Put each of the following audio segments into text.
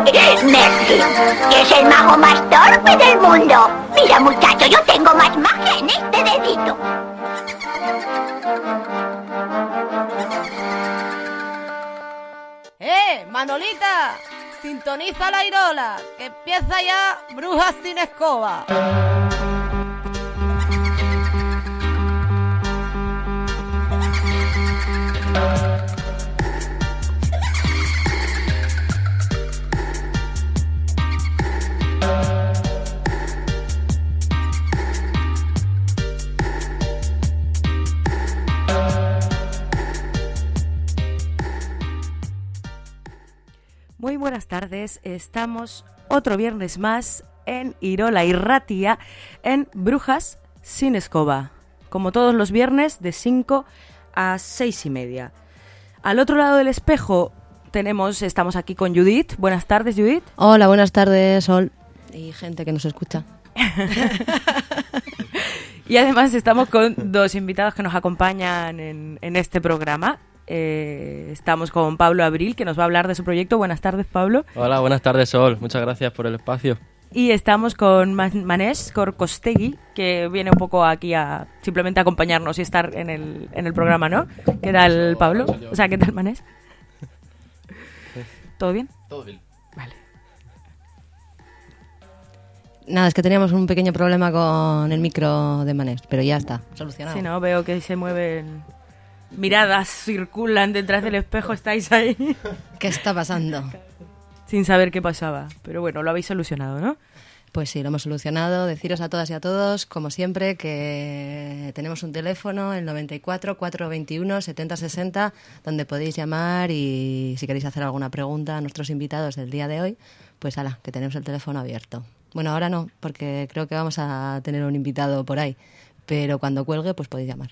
Merlin, que es el mago más torpe del mundo. Mira, muchacho, yo tengo más magia en este dedito. Manolita! Sintoniza la Irola, que empieza ya Brujas sin Escoba. Muy buenas tardes, estamos otro viernes más en Irola y Ratia en Brujas sin Escoba, como todos los viernes de 5 a 6 y media. Al otro lado del espejo estamos aquí con Judith. Buenas tardes, Judith. Hola, buenas tardes, Sol y gente que nos escucha. Y además estamos con dos invitados que nos acompañan en este programa. Estamos con Pablo Abril, que nos va a hablar de su proyecto. Buenas tardes, Pablo. Hola, buenas tardes, Sol. Muchas gracias por el espacio. Y estamos con Manés Korkostegui, que viene un poco aquí a simplemente acompañarnos y estar en el programa, ¿no? ¿Qué tal, Pablo? O sea, ¿qué tal, Manés? ¿Todo bien? Todo bien. Vale. Nada, es que teníamos un pequeño problema con el micro de Manés, pero ya está, solucionado. Sí, no, veo que se mueven miradas, circulan detrás del espejo, estáis ahí. ¿Qué está pasando? Sin saber qué pasaba, pero bueno, lo habéis solucionado, ¿no? Pues sí, lo hemos solucionado. Deciros a todas y a todos, como siempre, que tenemos un teléfono, el 94 421 7060, donde podéis llamar y si queréis hacer alguna pregunta a nuestros invitados del día de hoy, pues ala, que tenemos el teléfono abierto. Bueno, ahora no, porque creo que vamos a tener un invitado por ahí, pero cuando cuelgue, pues podéis llamar.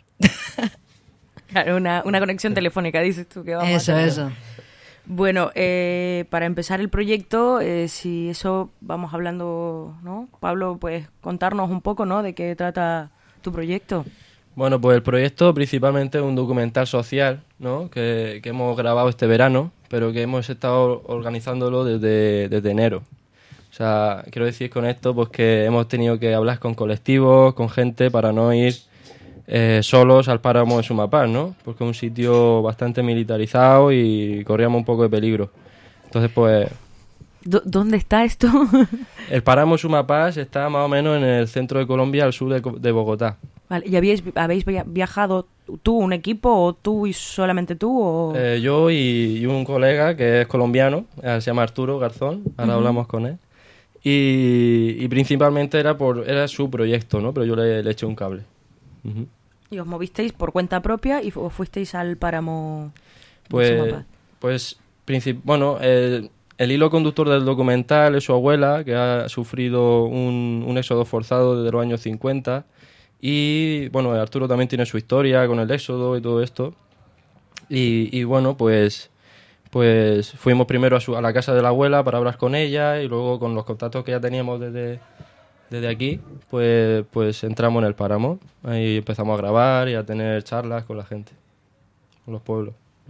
Claro, una conexión telefónica, dices tú que vamos a hacer. Eso. Bueno, para empezar el proyecto, si eso vamos hablando, ¿no? Pablo, pues contarnos un poco, ¿no? De qué trata tu proyecto. Bueno, pues el proyecto principalmente es un documental social, ¿no? Que hemos grabado este verano, pero que hemos estado organizándolo desde enero. O sea, quiero decir con esto pues que hemos tenido que hablar con colectivos, con gente para no ir solos al páramo de Sumapaz, ¿no? Porque es un sitio bastante militarizado y corríamos un poco de peligro. Entonces, pues... ¿Dónde está esto? El páramo de Sumapaz está más o menos en el centro de Colombia, al sur de Bogotá. Vale, ¿y habéis viajado tú, un equipo, o tú y solamente tú? O... Yo y un colega que es colombiano, se llama Arturo Garzón, ahora hablamos con él. Y principalmente era su proyecto, ¿no? Pero yo le eché un cable. Uh-huh. ¿Y os movisteis por cuenta propia y fuisteis al páramo de Sumapaz? Bueno, el hilo conductor del documental es su abuela, que ha sufrido un éxodo forzado desde los años 50. Y bueno, Arturo también tiene su historia con el éxodo y todo esto. Y bueno, pues fuimos primero a la casa de la abuela para hablar con ella, y luego con los contactos que ya teníamos desde aquí, pues entramos en el páramo. Ahí empezamos a grabar y a tener charlas con la gente, con los pueblos.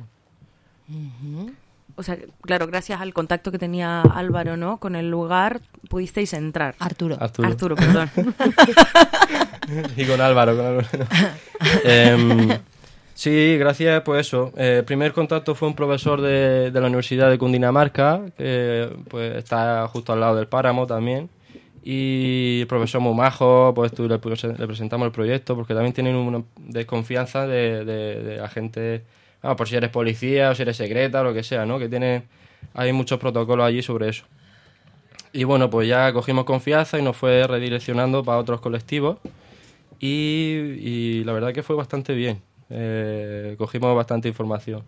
Uh-huh. O sea, claro, gracias al contacto que tenía Álvaro, ¿no? Con el lugar, pudisteis entrar. Arturo, perdón. Y con Álvaro. Sí, gracias, pues eso. El primer contacto fue un profesor de la Universidad de Cundinamarca, que pues está justo al lado del páramo también. Y el profesor muy majo, pues le presentamos el proyecto, porque también tienen una desconfianza de la gente, por si eres policía o si eres secreta o lo que sea, ¿no? Hay muchos protocolos allí sobre eso. Y bueno, pues ya cogimos confianza y nos fue redireccionando para otros colectivos, y la verdad que fue bastante bien. Cogimos bastante información.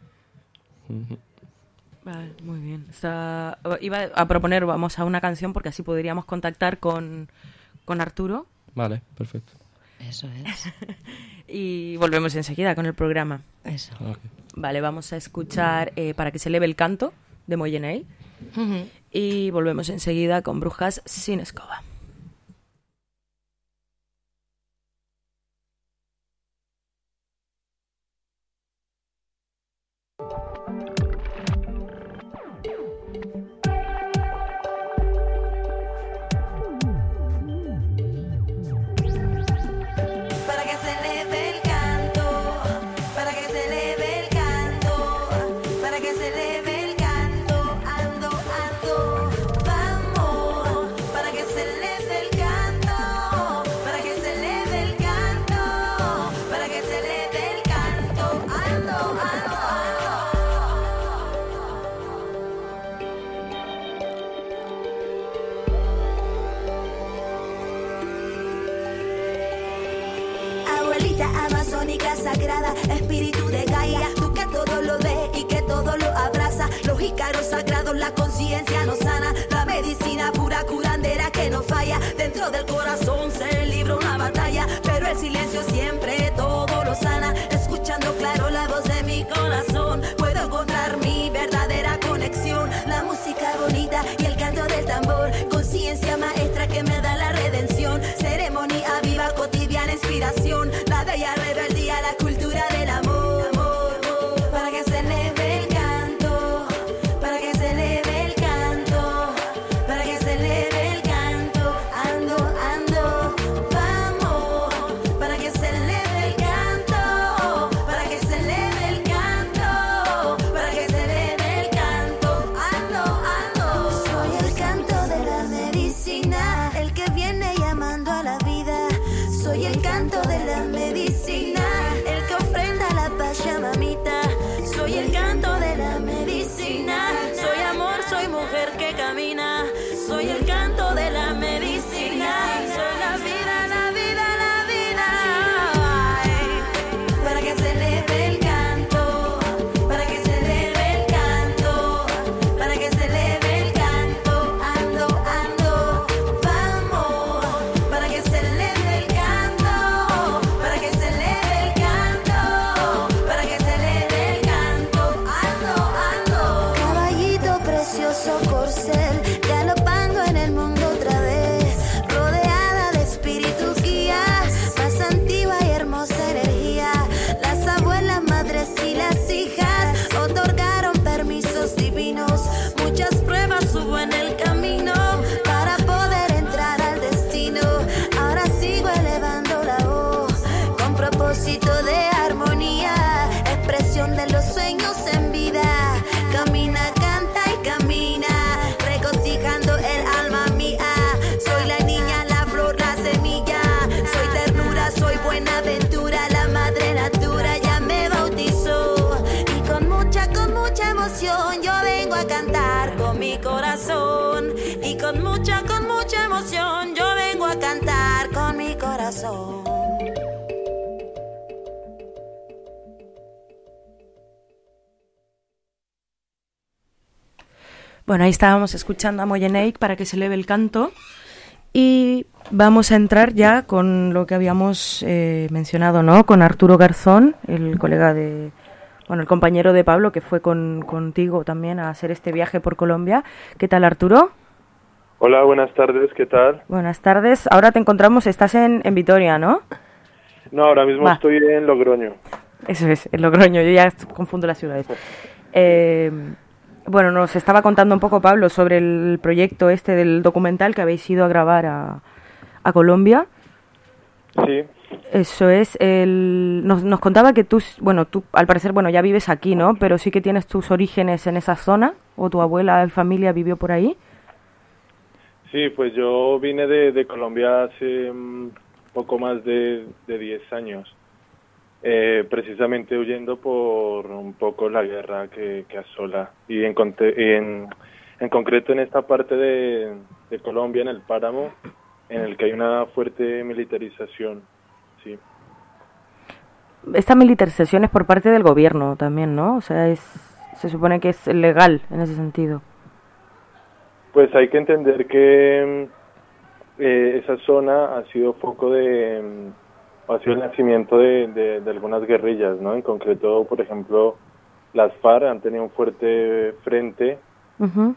Vale, muy bien. Iba a proponer, vamos a una canción, porque así podríamos contactar con Arturo. Vale, perfecto. Eso es. Y volvemos enseguida con el programa. Eso. Okay. Vale, vamos a escuchar Para que se eleve el canto, de Moyeney. Uh-huh. Y volvemos enseguida con Brujas sin Escoba. espíritu de Gaia, tú que todo lo ves y que todo lo abraza, los ícaros sagrados, la conciencia nos sana, la medicina pura curandera que no falla, dentro del corazón se libra una batalla, pero el silencio siempre todo lo sana, escuchando claro la voz de mi corazón, puedo encontrar mi verdadera conexión, la música bonita y el canto del tambor, conciencia maestra que me da la redención, ceremonia viva, cotidiana inspiración, la bella rebeldía, la cultura del amor, para que se eleve el canto, para que se eleve el canto, para que se eleve el canto, ando, vamos, para que se eleve el canto, para que se eleve el canto, para que se eleve el canto, ando, soy el canto de la medicina, el que viene llamando a la vida, soy el canto de la medicina, el que ofrenda la pachamamita, soy el canto de la medicina, soy amor, soy mujer que camina, soy el canto de la medicina, soy la vida, la vida, la vida. Ay, para que se eleve el canto, para que se eleve el canto, para que se eleve el canto, ando, vamos, para que se eleve el canto, para que se eleve el canto, para que se eleve el canto, ando, caballito precioso corcel, galopando en el mundo otra vez, rodeada de espíritus guías, más antigua y hermosa energía, las abuelas, madres y las hijas otorgaron permisos divinos, muchas pruebas hubo en el camino para poder entrar al destino, ahora sigo elevando la voz con propósito de armonía, expresión de los sueños en vida, camina, canta y camina, regocijando el alma mía, soy la niña, la flor, la semilla, soy ternura, soy buena aventura, la madre natura ya me bautizó, y con mucha emoción yo vengo a cantar con mi corazón, y con mucha emoción yo vengo a cantar con mi corazón. Bueno, ahí estábamos escuchando a Moyeneik para que se eleve el canto y vamos a entrar ya con lo que habíamos mencionado, ¿no? Con Arturo Garzón, el colega de, bueno, el compañero de Pablo que fue contigo también a hacer este viaje por Colombia. ¿Qué tal, Arturo? Hola, buenas tardes, ¿qué tal? Buenas tardes. Ahora te encontramos, estás en Vitoria, ¿no? No, ahora mismo estoy en Logroño. Eso es, en Logroño, yo ya confundo las ciudades. Bueno, nos estaba contando un poco Pablo sobre el proyecto este del documental que habéis ido a grabar a Colombia. Sí. Eso es. Nos contaba que tú al parecer, ya vives aquí, ¿no? Pero sí que tienes tus orígenes en esa zona, o tu abuela y familia vivió por ahí. Sí, pues yo vine de Colombia hace poco más de 10 años. Precisamente huyendo por un poco la guerra que asola, y en concreto en esta parte de Colombia, en el páramo, en el que hay una fuerte militarización, sí. Esta militarización es por parte del gobierno también, ¿no? O sea, se supone que es legal en ese sentido. Pues hay que entender que esa zona ha sido foco ha sido el nacimiento de algunas guerrillas, ¿no? En concreto, por ejemplo, las FARC han tenido un fuerte frente, Uh-huh.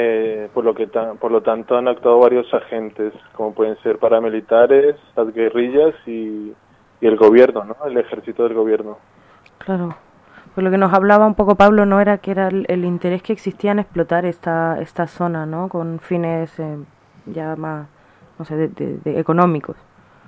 Por lo tanto han actuado varios agentes, como pueden ser paramilitares, las guerrillas y el gobierno, ¿no? El ejército del gobierno. Claro. Pues lo que nos hablaba un poco Pablo, ¿no? Era que era el interés que existía en explotar esta zona, ¿no? Con fines ya más, no sé, de económicos.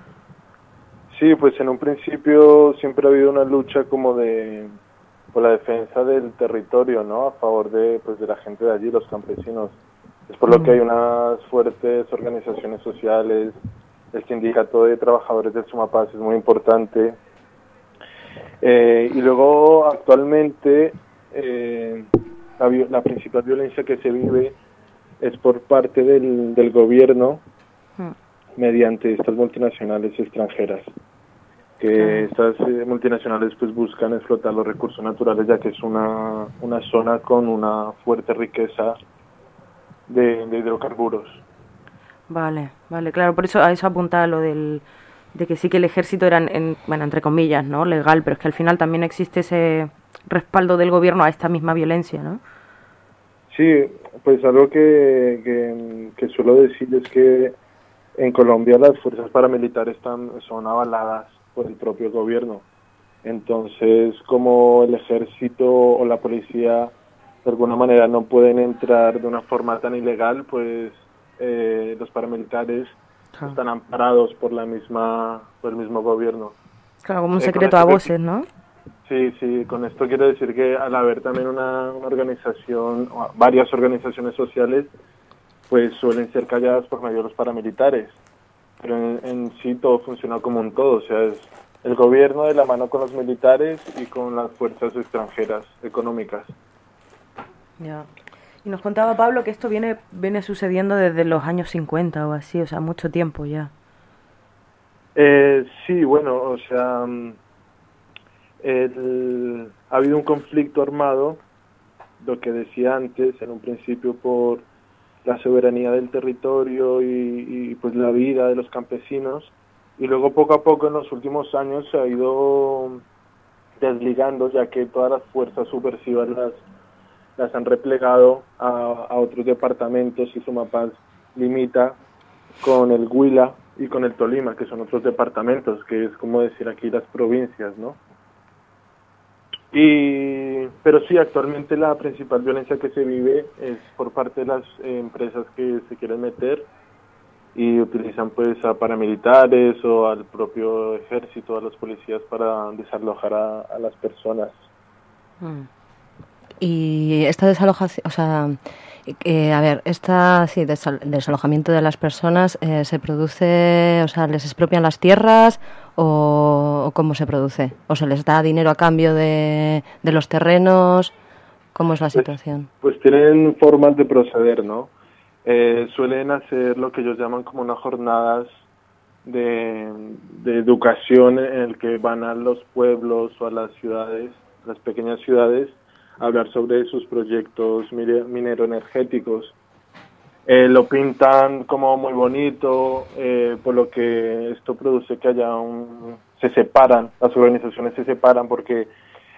Sí, pues en un principio siempre ha habido una lucha como por la defensa del territorio, ¿no? A favor de la gente de allí, los campesinos. Es por lo que hay unas fuertes organizaciones sociales, el sindicato de trabajadores del Sumapaz es muy importante. Y luego actualmente la principal violencia que se vive es por parte del gobierno mediante estas multinacionales extranjeras. que estas multinacionales pues buscan explotar los recursos naturales, ya que es una zona con una fuerte riqueza de hidrocarburos. Vale, claro, por eso a eso apuntaba lo de que sí que el ejército era, bueno, entre comillas, ¿no?, legal, pero es que al final también existe ese respaldo del gobierno a esta misma violencia, ¿no? Sí, pues algo que suelo decir es que en Colombia las fuerzas paramilitares son avaladas por el propio gobierno. Entonces, como el ejército o la policía de alguna manera no pueden entrar de una forma tan ilegal, pues los paramilitares están amparados por el mismo gobierno. Claro, como un secreto a voces, ¿no? Sí, con esto quiero decir que al haber también una organización, o varias organizaciones sociales, pues suelen ser calladas por medio de los paramilitares. Pero en sí todo funciona como un todo, o sea, es el gobierno de la mano con los militares y con las fuerzas extranjeras económicas. Ya. Y nos contaba Pablo que esto viene sucediendo desde los años 50 o así, o sea, mucho tiempo ya. Sí, bueno, o sea, ha habido un conflicto armado, lo que decía antes, en un principio por la soberanía del territorio y pues la vida de los campesinos, y luego poco a poco en los últimos años se ha ido desligando, ya que todas las fuerzas subversivas las han replegado a otros departamentos, y Sumapaz limita con el Huila y con el Tolima, que son otros departamentos, que es como decir aquí las provincias, ¿no? Pero sí, actualmente la principal violencia que se vive es por parte de las empresas que se quieren meter y utilizan pues a paramilitares o al propio ejército, a los policías para desalojar a las personas. Y esta desalojación, o sea, desalojamiento de las personas se produce, o sea, ¿les expropian las tierras o cómo se produce? ¿O se les da dinero a cambio de los terrenos? ¿Cómo es la situación? Pues tienen formas de proceder, ¿no? Suelen hacer lo que ellos llaman como unas jornadas de educación en el que van a los pueblos o a las ciudades, las pequeñas ciudades, hablar sobre sus proyectos minero-energéticos. Lo pintan como muy bonito, por lo que esto produce que haya se separan, las organizaciones se separan porque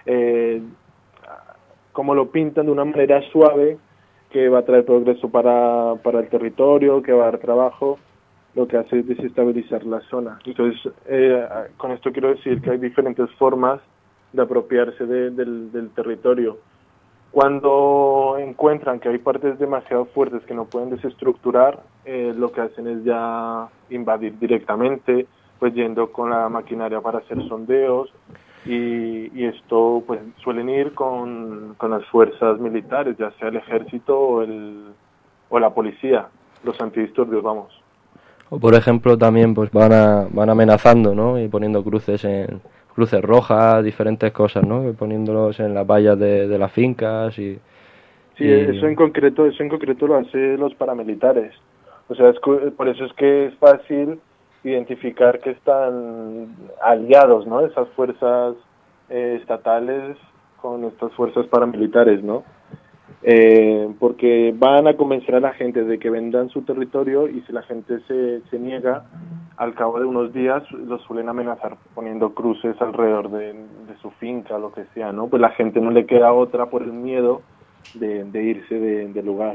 como lo pintan de una manera suave, que va a traer progreso para el territorio, que va a dar trabajo, lo que hace es desestabilizar la zona. Entonces, con esto quiero decir que hay diferentes formas de apropiarse del territorio. Cuando encuentran que hay partes demasiado fuertes que no pueden desestructurar, lo que hacen es ya invadir directamente, pues yendo con la maquinaria para hacer sondeos, y esto pues suelen ir con las fuerzas militares, ya sea el ejército o la policía, los antidisturbios, vamos. O por ejemplo también pues van amenazando, ¿no? Y poniendo cruces rojas, diferentes cosas, ¿no? Poniéndolos en las vallas de las fincas y... Sí, eso en concreto lo hacen los paramilitares. O sea, por eso es que es fácil identificar que están aliados, ¿no? Esas fuerzas estatales con estas fuerzas paramilitares, ¿no? Porque van a convencer a la gente de que vendan su territorio, y si la gente se niega, al cabo de unos días los suelen amenazar poniendo cruces alrededor de su finca, lo que sea, ¿no? Pues la gente no le queda otra por el miedo de irse del lugar.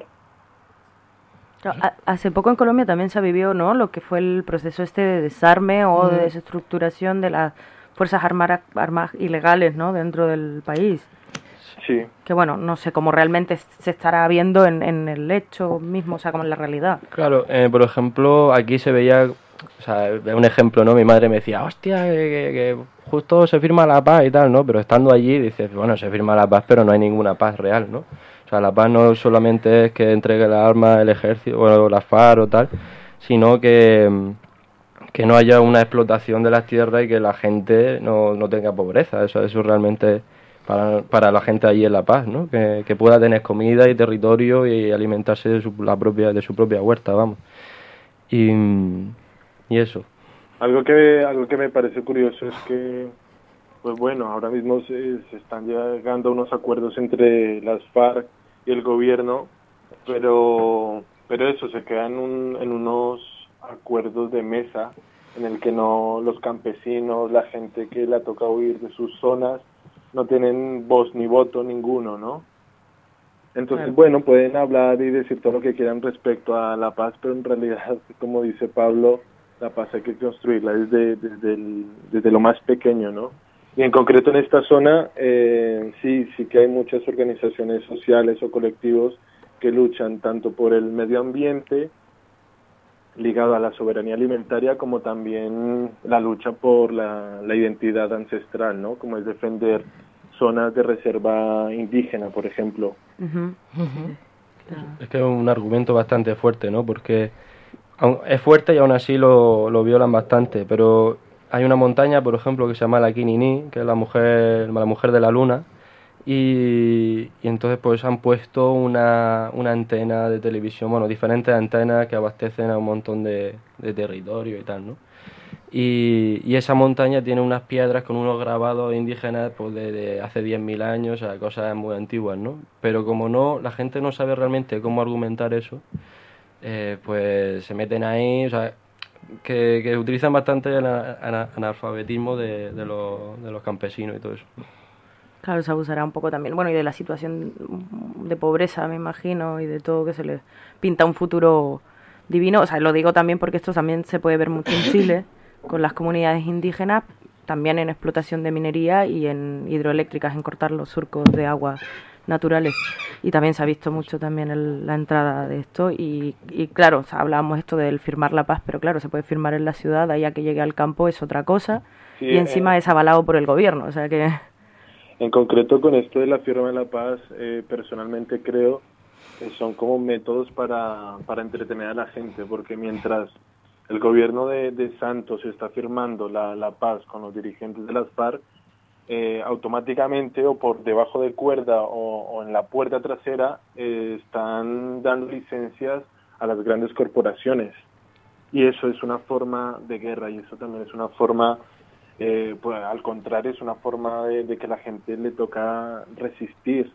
Hace poco en Colombia también se vivió, ¿no?, lo que fue el proceso de desarme o de desestructuración de las fuerzas armadas ilegales, ¿no?, dentro del país. Sí. Que bueno, no sé cómo realmente se estará viendo en el hecho mismo, o sea, como en la realidad. Claro, por ejemplo, aquí se veía, o sea, un ejemplo, ¿no? Mi madre me decía, hostia, que justo se firma la paz y tal, ¿no? Pero estando allí dices, bueno, se firma la paz, pero no hay ninguna paz real, ¿no? O sea, la paz no solamente es que entregue las armas el ejército o las FARC o tal, sino que no haya una explotación de las tierras y que la gente no tenga pobreza. Eso realmente para la gente allí es la paz, ¿no? Que pueda tener comida y territorio y alimentarse de su propia huerta, vamos. Y eso. Algo que me parece curioso es que, pues bueno, ahora mismo se están llegando a unos acuerdos entre las FARC y el gobierno, pero eso se queda en unos acuerdos de mesa en el que no los campesinos, la gente que le ha tocado huir de sus zonas, no tienen voz ni voto ninguno, ¿no? Entonces, bueno, pueden hablar y decir todo lo que quieran respecto a la paz, pero en realidad, como dice Pablo, la paz hay que construirla desde lo más pequeño, ¿no? Y en concreto en esta zona, sí que hay muchas organizaciones sociales o colectivos que luchan tanto por el medio ambiente, ligado a la soberanía alimentaria, como también la lucha por la identidad ancestral, ¿no? Como es defender zonas de reserva indígena, por ejemplo. Es que es un argumento bastante fuerte, ¿no? Porque es fuerte y aún así lo violan bastante, pero hay una montaña, por ejemplo, que se llama la Kinini, que es la mujer de la luna, y entonces pues han puesto una antena de televisión, bueno, diferentes antenas que abastecen a un montón de territorio y tal, ¿no? Y esa montaña tiene unas piedras con unos grabados indígenas pues de hace 10.000 años, o sea, cosas muy antiguas, ¿no? Pero como no, la gente no sabe realmente cómo argumentar eso, pues se meten ahí, o sea, que utilizan bastante el analfabetismo de los campesinos y todo eso. Claro, se abusará un poco también, bueno, y de la situación de pobreza, me imagino, y de todo, que se les pinta un futuro divino. O sea, lo digo también porque esto también se puede ver mucho en Chile, con las comunidades indígenas, también en explotación de minería y en hidroeléctricas, en cortar los surcos de agua naturales. Y también se ha visto mucho también la entrada de esto. Y claro, o sea, hablábamos esto del firmar la paz, pero claro, se puede firmar en la ciudad, ahí a que llegue al campo es otra cosa. Sí, y encima es avalado por el gobierno, o sea que... En concreto, con esto de la firma de la paz, personalmente creo que son como métodos para entretener a la gente, porque mientras el gobierno de Santos está firmando la paz con los dirigentes de las FARC, automáticamente o por debajo de cuerda o en la puerta trasera están dando licencias a las grandes corporaciones. Y eso es una forma de guerra, y eso también es una forma... pues al contrario, es una forma de que la gente le toca resistir.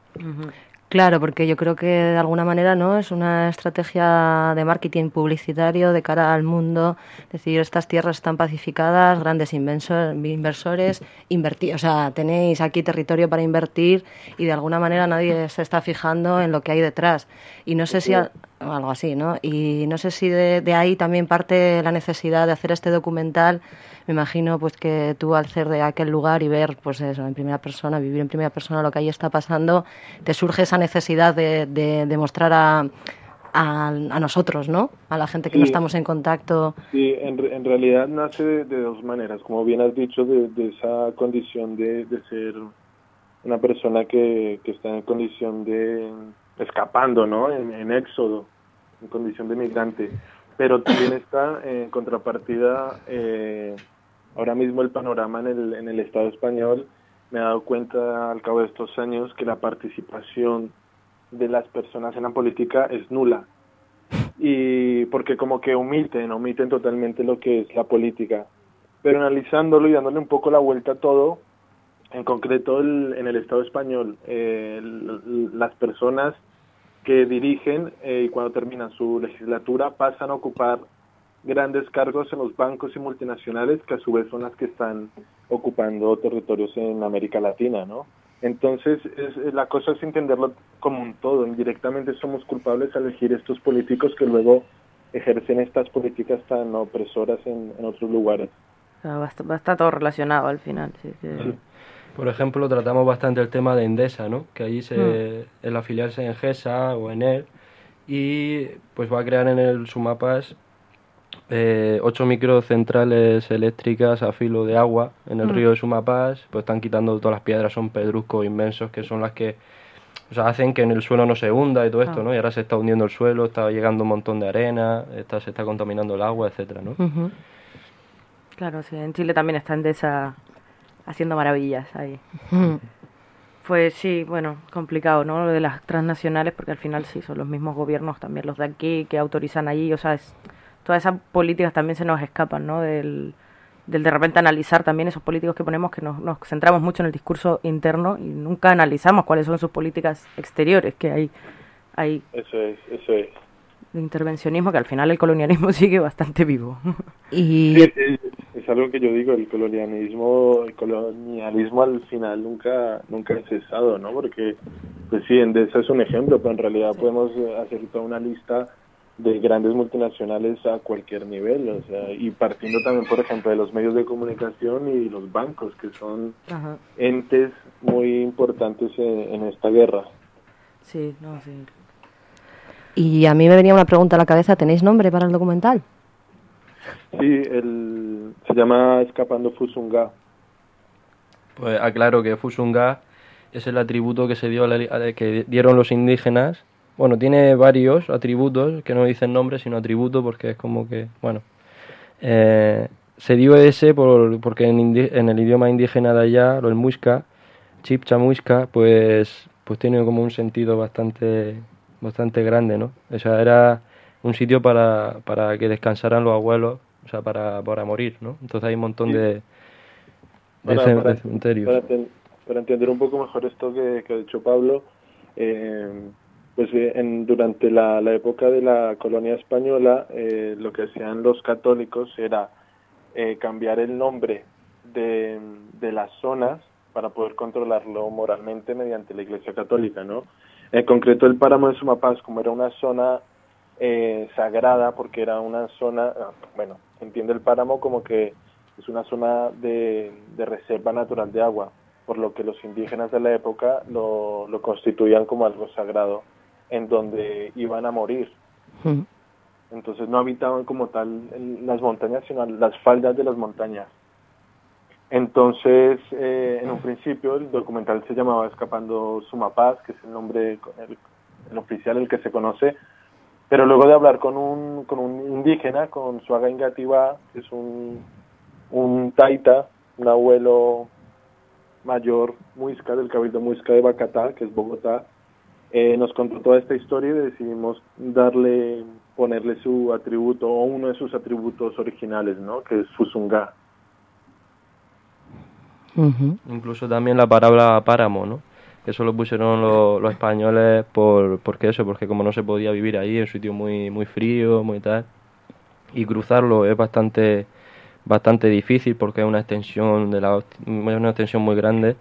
Claro, porque yo creo que de alguna manera no es una estrategia de marketing publicitario de cara al mundo. Es decir, estas tierras están pacificadas, grandes inversores, o sea, tenéis aquí territorio para invertir y de alguna manera nadie se está fijando en lo que hay detrás. Y no sé si algo así, ¿no? Y no sé si de ahí también parte la necesidad de hacer este documental. Me imagino pues que tú al ser de aquel lugar y ver pues eso en primera persona, vivir en primera persona lo que ahí está pasando, te surge esa necesidad de mostrar a nosotros, ¿no? A la gente que no estamos en contacto. Sí, en realidad nace de dos maneras, como bien has dicho, de esa condición de ser una persona que está en condición de escapando, ¿no? En éxodo, en condición de migrante. Pero también está en contrapartida, ahora mismo el panorama en el Estado español, me he dado cuenta al cabo de estos años que la participación de las personas en la política es nula. Y porque como que omiten totalmente lo que es la política. Pero analizándolo y dándole un poco la vuelta a todo, en concreto en el Estado español, las personas que dirigen y cuando terminan su legislatura pasan a ocupar grandes cargos en los bancos y multinacionales, que a su vez son las que están ocupando territorios en América Latina, ¿no? Entonces, la cosa es entenderlo como un todo. Indirectamente somos culpables al elegir estos políticos que luego ejercen estas políticas tan opresoras en otros lugares. Va a estar todo relacionado al final. Sí. Por ejemplo, tratamos bastante el tema de Endesa, ¿no? Que allí el afiliarse en GESA o en EL, y pues va a crear en el Sumapas 8 microcentrales eléctricas a filo de agua en el río de Sumapas. Pues están quitando todas las piedras, son pedruscos inmensos que son las que hacen que en el suelo no se hunda y todo esto, ¿no? Y ahora se está hundiendo el suelo, está llegando un montón de arena, se está contaminando el agua, etcétera, ¿no? Claro, sí, en Chile también está Endesa haciendo maravillas ahí. Pues sí, bueno, complicado, ¿no? Lo de las transnacionales, porque al final sí son los mismos gobiernos, también los de aquí, que autorizan allí, o sea, todas esas políticas también se nos escapan, ¿no? Del de repente analizar también esos políticos que ponemos, que nos centramos mucho en el discurso interno y nunca analizamos cuáles son sus políticas exteriores que hay Eso es. de intervencionismo, que al final el colonialismo sigue bastante vivo. Y Sí, es algo que yo digo, el colonialismo al final nunca ha cesado, ¿no? Porque, pues sí, Endesa es un ejemplo, pero en realidad podemos hacer toda una lista de grandes multinacionales a cualquier nivel, o sea, y partiendo también, por ejemplo, de los medios de comunicación y los bancos, que son Ajá. entes muy importantes en esta guerra. Sí, no, sí. Y a mí me venía una pregunta a la cabeza, ¿tenéis nombre para el documental? Sí, se llama Escapando Fusunga. Pues aclaro que Fusunga es el atributo que se dio que dieron los indígenas. Bueno, tiene varios atributos que no dicen nombre, sino atributo, porque es como que, bueno, se dio ese porque en el idioma indígena de allá, el muisca, chipcha muisca, pues tiene como un sentido bastante grande, ¿no? O sea, era un sitio para que descansaran los abuelos, o sea, para morir, ¿no? Entonces hay un montón de cementerios. Para entender un poco mejor esto que ha dicho Pablo, pues durante la época de la colonia española, lo que hacían los católicos era cambiar el nombre de las zonas para poder controlarlo moralmente mediante la Iglesia Católica, ¿no? En concreto, el páramo de Sumapaz, como era una zona sagrada, porque era una zona, bueno, se entiende el páramo como que es una zona de reserva natural de agua, por lo que los indígenas de la época lo constituían como algo sagrado, en donde iban a morir. Entonces no habitaban como tal en las montañas, sino en las faldas de las montañas. Entonces, en un principio, el documental se llamaba Escapando Sumapaz, que es el nombre el oficial, el que se conoce, pero luego de hablar con un indígena, con Suaga Ingatiba, que es un taita, un abuelo mayor muisca del Cabildo Muisca de Bacatá, que es Bogotá, nos contó toda esta historia y decidimos ponerle su atributo, o uno de sus atributos originales, ¿no? Que es Fusunga. Incluso también la palabra páramo, ¿no? Que eso lo pusieron los españoles porque como no se podía vivir ahí, en un sitio muy muy frío, muy tal, y cruzarlo es bastante difícil porque es una extensión muy grande.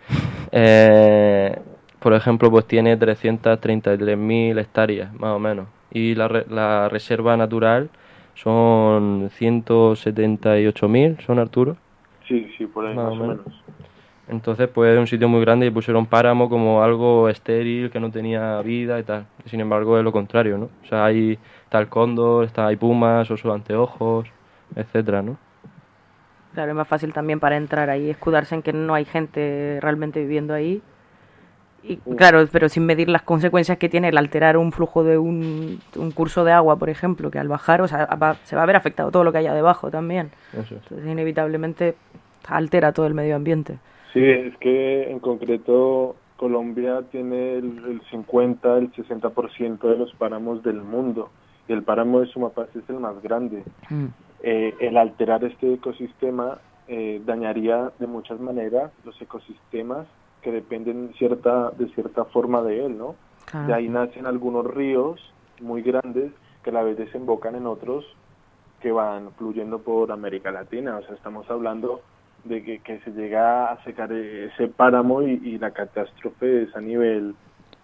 Por ejemplo, pues tiene 333.000 hectáreas, más o menos, y la reserva natural son 178.000, ¿son, Arturo? Sí, por ahí más o menos. Entonces, pues es un sitio muy grande y pusieron páramo como algo estéril, que no tenía vida y tal. Sin embargo, es lo contrario, ¿no? O sea, está el cóndor, hay pumas, osos anteojos, etcétera, ¿no? Claro, es más fácil también para entrar ahí, escudarse en que no hay gente realmente viviendo ahí. Y claro, pero sin medir las consecuencias que tiene el alterar un flujo de un curso de agua, por ejemplo, que al bajar, o sea, se va a ver afectado todo lo que haya debajo también. Eso es. Entonces, inevitablemente altera todo el medio ambiente. Sí, es que en concreto Colombia tiene el 50, el 60% de los páramos del mundo, y el páramo de Sumapaz es el más grande. El alterar este ecosistema dañaría de muchas maneras los ecosistemas que dependen de cierta forma de él, ¿no? Claro. De ahí nacen algunos ríos muy grandes que a la vez desembocan en otros que van fluyendo por América Latina. O sea, estamos hablando de que se llega a secar ese páramo y la catástrofe es a nivel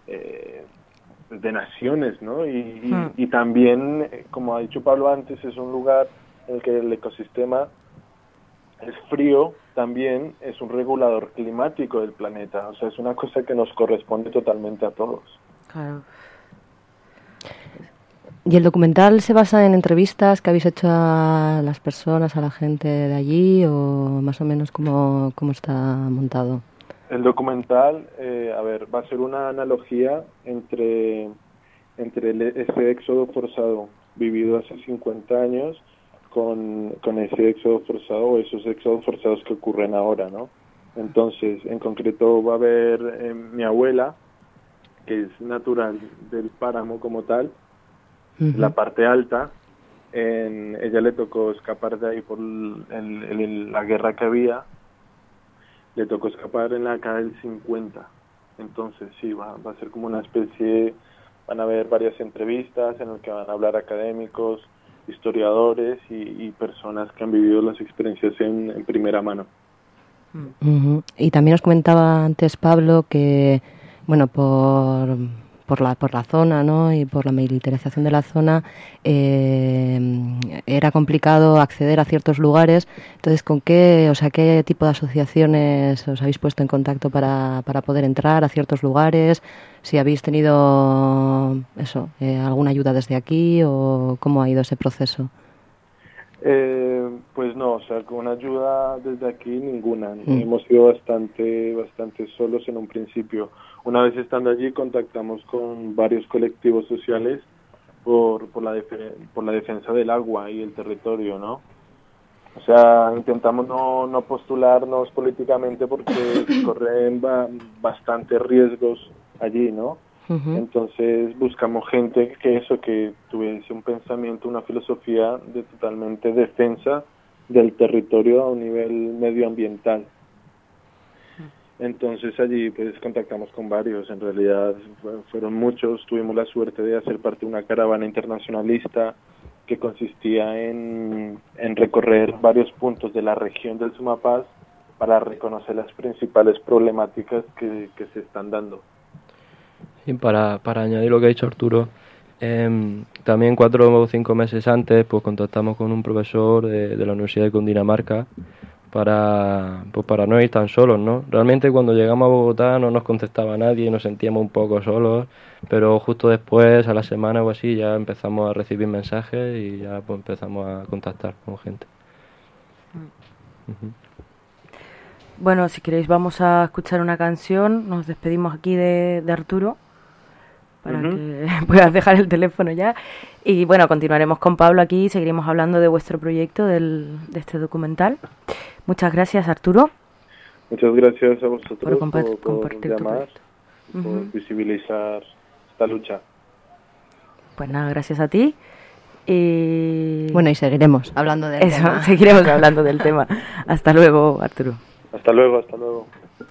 de naciones, ¿no? Y también, como ha dicho Pablo antes, es un lugar en el que el ecosistema es frío, también es un regulador climático del planeta. O sea, es una cosa que nos corresponde totalmente a todos. Claro. ¿Y el documental se basa en entrevistas que habéis hecho a las personas, a la gente de allí, o más o menos cómo está montado? El documental, va a ser una analogía entre ese éxodo forzado vivido hace 50 años con ese éxodo forzado o esos éxodos forzados que ocurren ahora, ¿no? Entonces, en concreto va a haber mi abuela, que es natural del páramo como tal, la parte alta, ella le tocó escapar de ahí por la guerra que había, le tocó escapar en la década del 50. Entonces sí, va a ser como una especie, van a haber varias entrevistas en las que van a hablar académicos, historiadores y personas que han vivido las experiencias en primera mano. Uh-huh. Y también os comentaba antes Pablo que, bueno, por la zona, ¿no? Y por la militarización de la zona era complicado acceder a ciertos lugares. Entonces, ¿qué tipo de asociaciones os habéis puesto en contacto para poder entrar a ciertos lugares? Si habéis tenido alguna ayuda desde aquí o cómo ha ido ese proceso. Pues no, o sea, con ayuda desde aquí ninguna. Hemos sido bastante solos en un principio. Una vez estando allí contactamos con varios colectivos sociales por la defensa del agua y el territorio, ¿no? O sea, intentamos no postularnos políticamente porque corren bastantes riesgos allí, ¿no? Uh-huh. Entonces buscamos gente que tuviese un pensamiento, una filosofía de totalmente defensa del territorio a un nivel medioambiental. Entonces allí pues contactamos con varios, en realidad fueron muchos. Tuvimos la suerte de hacer parte de una caravana internacionalista que consistía en recorrer varios puntos de la región del Sumapaz para reconocer las principales problemáticas que se están dando. Y para añadir lo que ha dicho Arturo, también 4 o 5 meses antes pues contactamos con un profesor de la Universidad de Cundinamarca para no ir tan solos, ¿no? Realmente cuando llegamos a Bogotá no nos contestaba nadie, nos sentíamos un poco solos, pero justo después, a la semana o así, ya empezamos a recibir mensajes y ya pues empezamos a contactar con gente. Uh-huh. Bueno, si queréis vamos a escuchar una canción, nos despedimos aquí de Arturo para que puedas dejar el teléfono ya y bueno, continuaremos con Pablo aquí y seguiremos hablando de vuestro proyecto, de este documental. Muchas gracias, Arturo. Muchas gracias a vosotros por compartir llamar, por visibilizar esta lucha. Pues nada, gracias a ti. Bueno, y seguiremos hablando del tema. Seguiremos hablando del tema. Hasta luego, Arturo. Hasta luego.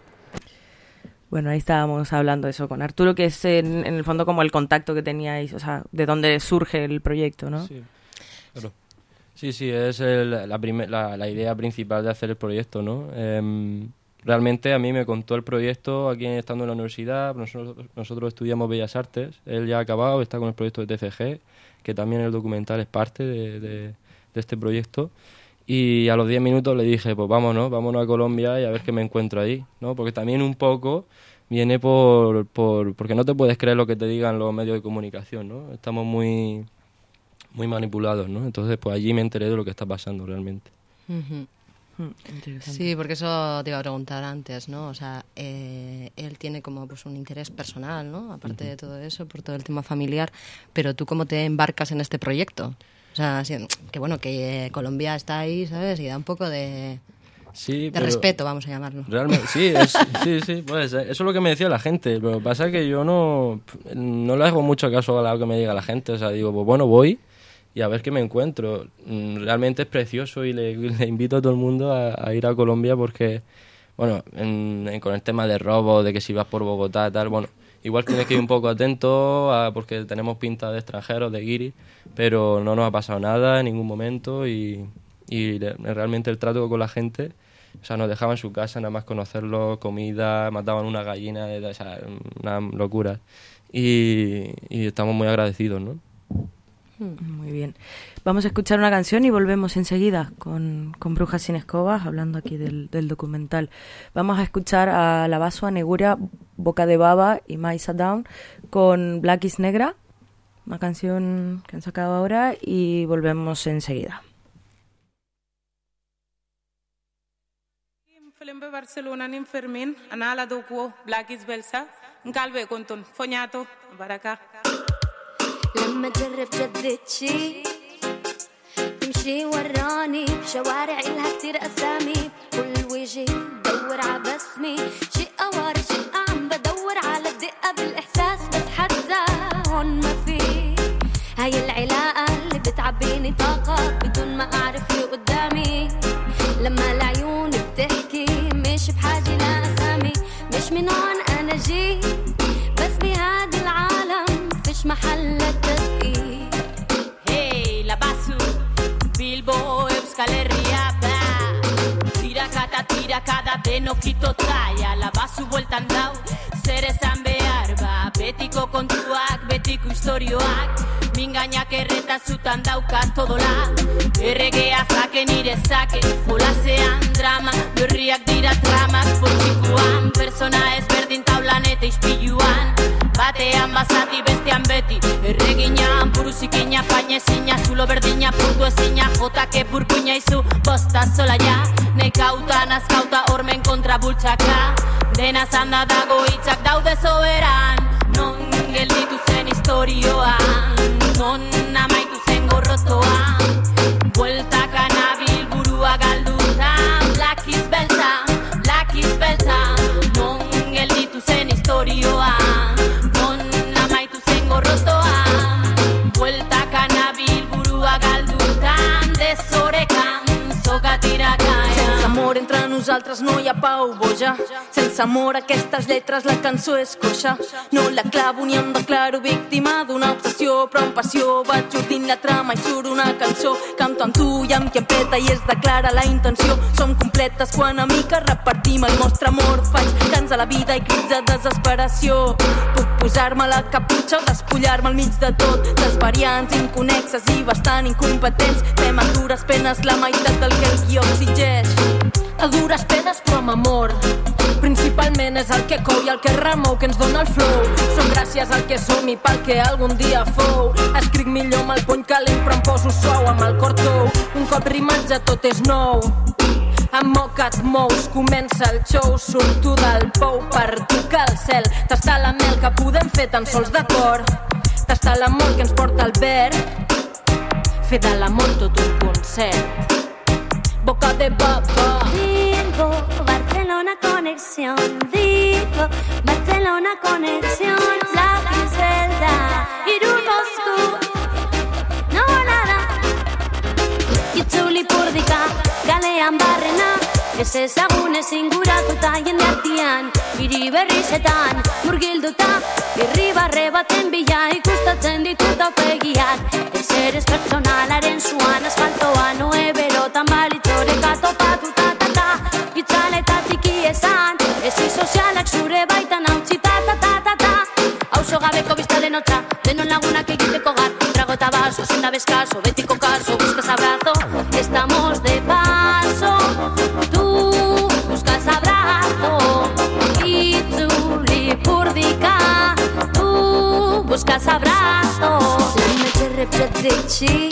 Bueno, ahí estábamos hablando eso con Arturo, que es en el fondo como el contacto que teníais, o sea, de dónde surge el proyecto, ¿no? Sí, claro. Sí, es la idea principal de hacer el proyecto, ¿no? Realmente a mí me contó el proyecto aquí estando en la universidad. Nosotros estudiamos Bellas Artes, él ya ha acabado, está con el proyecto de TFG, que también el documental es parte de este proyecto. Y a los 10 minutos le dije, pues vámonos a Colombia y a ver qué me encuentro ahí, ¿no? Porque también un poco viene porque no te puedes creer lo que te digan los medios de comunicación, ¿no? Estamos muy manipulados, ¿no? Entonces, pues allí me enteré de lo que está pasando realmente. Uh-huh. Sí, porque eso te iba a preguntar antes, ¿no? O sea, él tiene como pues un interés personal, ¿no? Aparte de todo eso, por todo el tema familiar, pero ¿tú cómo te embarcas en este proyecto? O sea, que bueno, que Colombia está ahí, ¿sabes? Y da un poco de respeto, vamos a llamarlo. Realmente, sí, pues eso es lo que me decía la gente. Pero pasa que yo no le hago mucho caso a lo que me diga la gente. O sea, digo, pues bueno, voy y a ver qué me encuentro. Realmente es precioso y le invito a todo el mundo a ir a Colombia porque, bueno, con el tema de robo, de que si vas por Bogotá y tal, bueno, igual tienes que ir un poco atento porque tenemos pinta de extranjeros, de guiris, pero no nos ha pasado nada en ningún momento y realmente el trato con la gente, o sea, nos dejaban en su casa nada más conocerlos, comida, mataban una gallina, o sea, una locura. Y estamos muy agradecidos, ¿no? Muy bien. Vamos a escuchar una canción y volvemos enseguida con Brujas sin Escobas, hablando aquí del documental. Vamos a escuchar a Lavaso, Negura, Boca de Baba y Maisa Down con Black is Negra, una canción que han sacado ahora, y volvemos enseguida. Filimbe Barcelona nin Fermin, anala dokuo Black is Belsa, nkalbe konton fonyato baraka. لما تجرب جدد شي تمشي وراني بشوارع إلها كتير أسامي كل وجهي بدور عبسمي شي قواري شي عم بدور على الدقة بالإحساس بس حتى هون ما في هاي العلاقة اللي بتعبيني طاقة بدون ما أعرف اللي قدامي. لما العيون بتحكي مش بحاجة لأسامي، مش من هون أنا جيت، بس بهذا العالم فيش محل للتدقيق. Hey, la basu, Bilbo Euskal Herria da. Tira kada denokito taia. La basu bueltan dau, zer esan behar ba. Betiko kontuak, betiko historioak, mingainak erretazutan daukat todola. Erregea zake nire zake, jolasean drama, berriak dira tramak poltsikuan. Persona ezberdin taulan eta ispiluan, batean bazati bestean beti. Erreginan, buruzikina, painezina, zulo berdina, puntu ezina, jotake burkuina izu, bosta zola ja. Nekautan azkauta hormen kontra bultzaka, dena zanda dago hitzak daude soberan. Non gelditu zen historioan, non amaitu zen gorrotoan. Bueltaka nabil burua galdutan, lakiz beltza, non gelditu zen historioan, non amaitu zen gorrotoan. Bueltaka nabil burua galdutan, desorekan, sokatiraka. Sense amor entre nosaltres no hi ha pau, boja. Sense amor aquestes lletres la cançó és coixa. No la clavo ni em declaro víctima d'una obsessió, però amb passió vaig ordint la trama i surt una cançó. Canto amb tu i amb qui em peta i es declara la intenció. Som completes quan amiques repartim el nostre amor. Faig cants a la vida i crits de desesperació. Puc posar-me la caputxa o despullar-me al mig de tot. Desvariants, inconexes i bastant incompetents. Fem a dures penes la meitat del que el guió exigeix. A dures penes però amb amor. Principalment és el que cou i el que remou, que ens dona el flow. Som gràcies al que som i pel que algun dia fou. Escric millor amb el puny calent però em poso suau amb el cor tou. Un cop rimat ja tot és nou. Amb moca et mous, comença el show. Surto del pou per tocar el cel. Tastar la mel que podem fer tan sols de cor. Tastar l'amor que ens porta el verb. Fer de l'amor tot un concert. Boca de baba. Bilbo, Barcelona conexión. Bilbo, Barcelona conexión. Lápiz Belda, Irún Moscú. No nada. Itzuli purdika, galean barrena. Ez ezagunez inguratuta jende artean. Hiri berrizetan, murgilduta. Irribarre baten bila ikustatzen ditut aurpegiak. Ezer ez pertsonalaren zuan asfaltoan oe berotan balitzoreka topatuta ta. Itzaletatik iezan, ezi sozialak zure baitan hautsi ta. Hauzo gabeko biztalen hotza, denon lagunak egiteko gar. Trago eta baso, senda bezkaso, betiko kaso, buscas abrazo. Estamos de paso, tú buscas abrazo. Itzuli purdika, tú buscas abrazo. لما تجرب جدتشي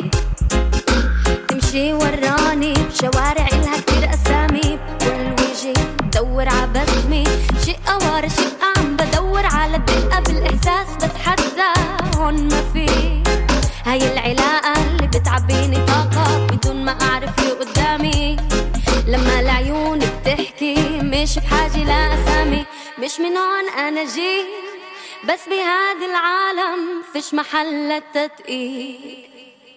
تمشي وراني بشوارع إلها كتير أسامي. كل وجهي بدور عبسمي، شيء ورا شيء عم بدور على الدقة بالإحساس، بس حتى هون ما في. هاي العلاقة اللي بتعبيني طاقة بدون ما أعرف اللي قدامي. لما العيون بتحكي مش بحاجة لأسامي، مش من هون أنا جيت، بس بهذا العالم فيش محل للتدقيق.